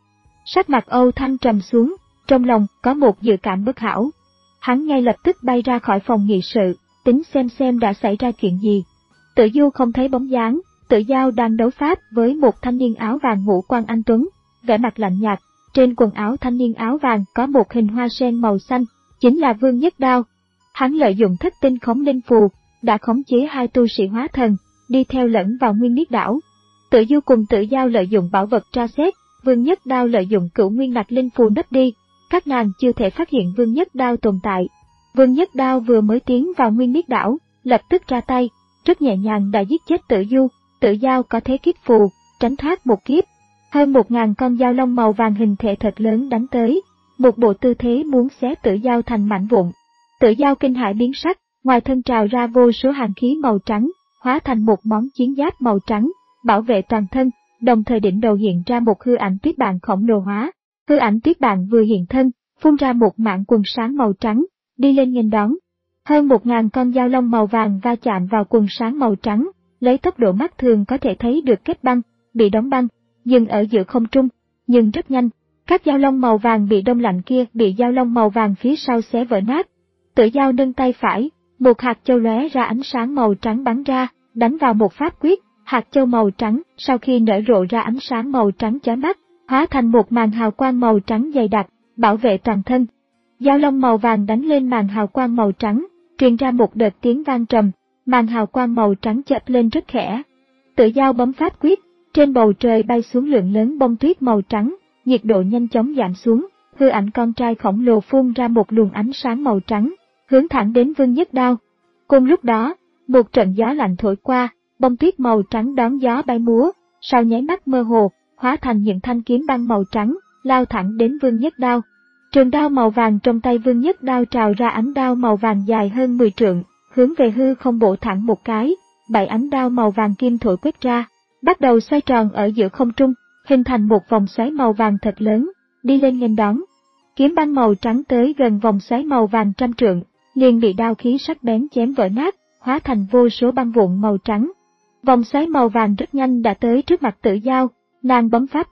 Sắc mặt Âu Thanh trầm xuống, trong lòng có một dự cảm bất hảo. Hắn ngay lập tức bay ra khỏi phòng nghị sự, tính xem xem đã xảy ra chuyện gì. Tử Du không thấy bóng dáng, Tử Giao đang đấu pháp với một thanh niên áo vàng ngũ quan anh tuấn, vẻ mặt lạnh nhạt. Trên quần áo thanh niên áo vàng có một hình hoa sen màu xanh, chính là Vương Nhất Đao. Hắn lợi dụng thất tinh khống linh phù, đã khống chế hai tu sĩ hóa thần, đi theo lẫn vào Nguyên Miết đảo. Tử Du cùng Tử Giao lợi dụng bảo vật tra xét, Vương Nhất Đao lợi dụng cửu nguyên lạc linh phù nấp đi, các nàng chưa thể phát hiện Vương Nhất Đao tồn tại. Vương Nhất Đao vừa mới tiến vào Nguyên Miết đảo, lập tức ra tay, rất nhẹ nhàng đã giết chết Tử Du, Tử Giao có thế kiếp phù, tránh thoát một kiếp. Hơn một ngàn con dao long màu vàng hình thể thật lớn đánh tới, một bộ tư thế muốn xé Tử Giao thành mảnh vụn. Tử Giao kinh hãi biến sắc, ngoài thân trào ra vô số hàn khí màu trắng, hóa thành một món chiến giáp màu trắng, bảo vệ toàn thân, đồng thời đỉnh đầu hiện ra một hư ảnh tuyết bạn khổng lồ hóa. Hư ảnh tuyết bạn vừa hiện thân, phun ra một mảng quần sáng màu trắng, đi lên nghênh đón. Hơn một ngàn con dao long màu vàng va chạm vào quần sáng màu trắng, lấy tốc độ mắt thường có thể thấy được kết băng, bị đóng băng, dừng ở giữa không trung, nhưng rất nhanh, các dao long màu vàng bị đông lạnh kia bị dao long màu vàng phía sau xé vỡ nát. Tử Giao nâng tay phải, một hạt châu lóe ra ánh sáng màu trắng bắn ra, đánh vào một pháp quyết, hạt châu màu trắng sau khi nở rộ ra ánh sáng màu trắng chói mắt, hóa thành một màn hào quang màu trắng dày đặc, bảo vệ toàn thân. Dao long màu vàng đánh lên màn hào quang màu trắng, truyền ra một đợt tiếng vang trầm, màn hào quang màu trắng chợt lên rất khẽ. Tử Giao bấm pháp quyết, trên bầu trời bay xuống lượng lớn bông tuyết màu trắng, nhiệt độ nhanh chóng giảm xuống, hư ảnh con trai khổng lồ phun ra một luồng ánh sáng màu trắng, hướng thẳng đến Vương Nhất Đao. Cùng lúc đó, một trận gió lạnh thổi qua, bông tuyết màu trắng đón gió bay múa, sau nháy mắt mơ hồ, hóa thành những thanh kiếm băng màu trắng, lao thẳng đến Vương Nhất Đao. Trường đao màu vàng trong tay Vương Nhất Đao trào ra ánh đao màu vàng dài hơn mười trượng, hướng về hư không bổ thẳng một cái, bảy ánh đao màu vàng kim thổi quét ra, bắt đầu xoay tròn ở giữa không trung, hình thành một vòng xoáy màu vàng thật lớn, đi lên nghênh đón. Kiếm băng màu trắng tới gần vòng xoáy màu vàng trăm trượng, liền bị đao khí sắc bén chém vỡ nát, hóa thành vô số băng vụn màu trắng. Vòng xoáy màu vàng rất nhanh đã tới trước mặt Tử Giao, nàng bấm pháp quyết,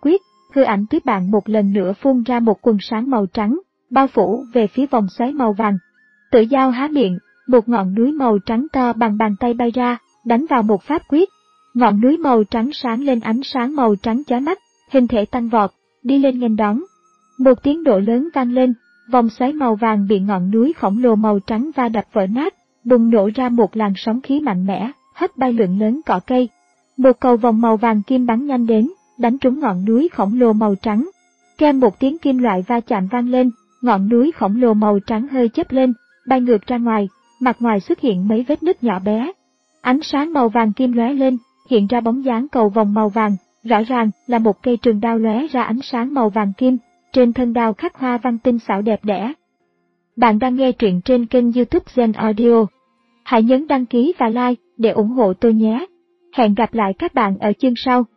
hư ảnh tuyết bạn một lần nữa phun ra một quần sáng màu trắng, bao phủ về phía vòng xoáy màu vàng. Tử Dao há miệng, một ngọn núi màu trắng to bằng bàn tay bay ra, đánh vào một pháp quyết. Ngọn núi màu trắng sáng lên ánh sáng màu trắng chói mắt, hình thể tăng vọt, đi lên nghênh đón. Một tiếng nổ lớn vang lên, vòng xoáy màu vàng bị ngọn núi khổng lồ màu trắng va đập vỡ nát, bùng nổ ra một làn sóng khí mạnh mẽ, hất bay lượng lớn cỏ cây. Một cầu vòng màu vàng kim bắn nhanh đến, đánh trúng ngọn núi khổng lồ màu trắng. Keng một tiếng kim loại va chạm vang lên, ngọn núi khổng lồ màu trắng hơi chớp lên, bay ngược ra ngoài, mặt ngoài xuất hiện mấy vết nứt nhỏ bé. Ánh sáng màu vàng kim lóe lên, hiện ra bóng dáng cầu vòng màu vàng, rõ ràng là một cây trường đao lóe ra ánh sáng màu vàng kim, trên thân đao khắc hoa văn tinh xảo đẹp đẽ. Bạn đang nghe truyện trên kênh YouTube Zen Audio. Hãy nhấn đăng ký và like để ủng hộ tôi nhé. Hẹn gặp lại các bạn ở chương sau.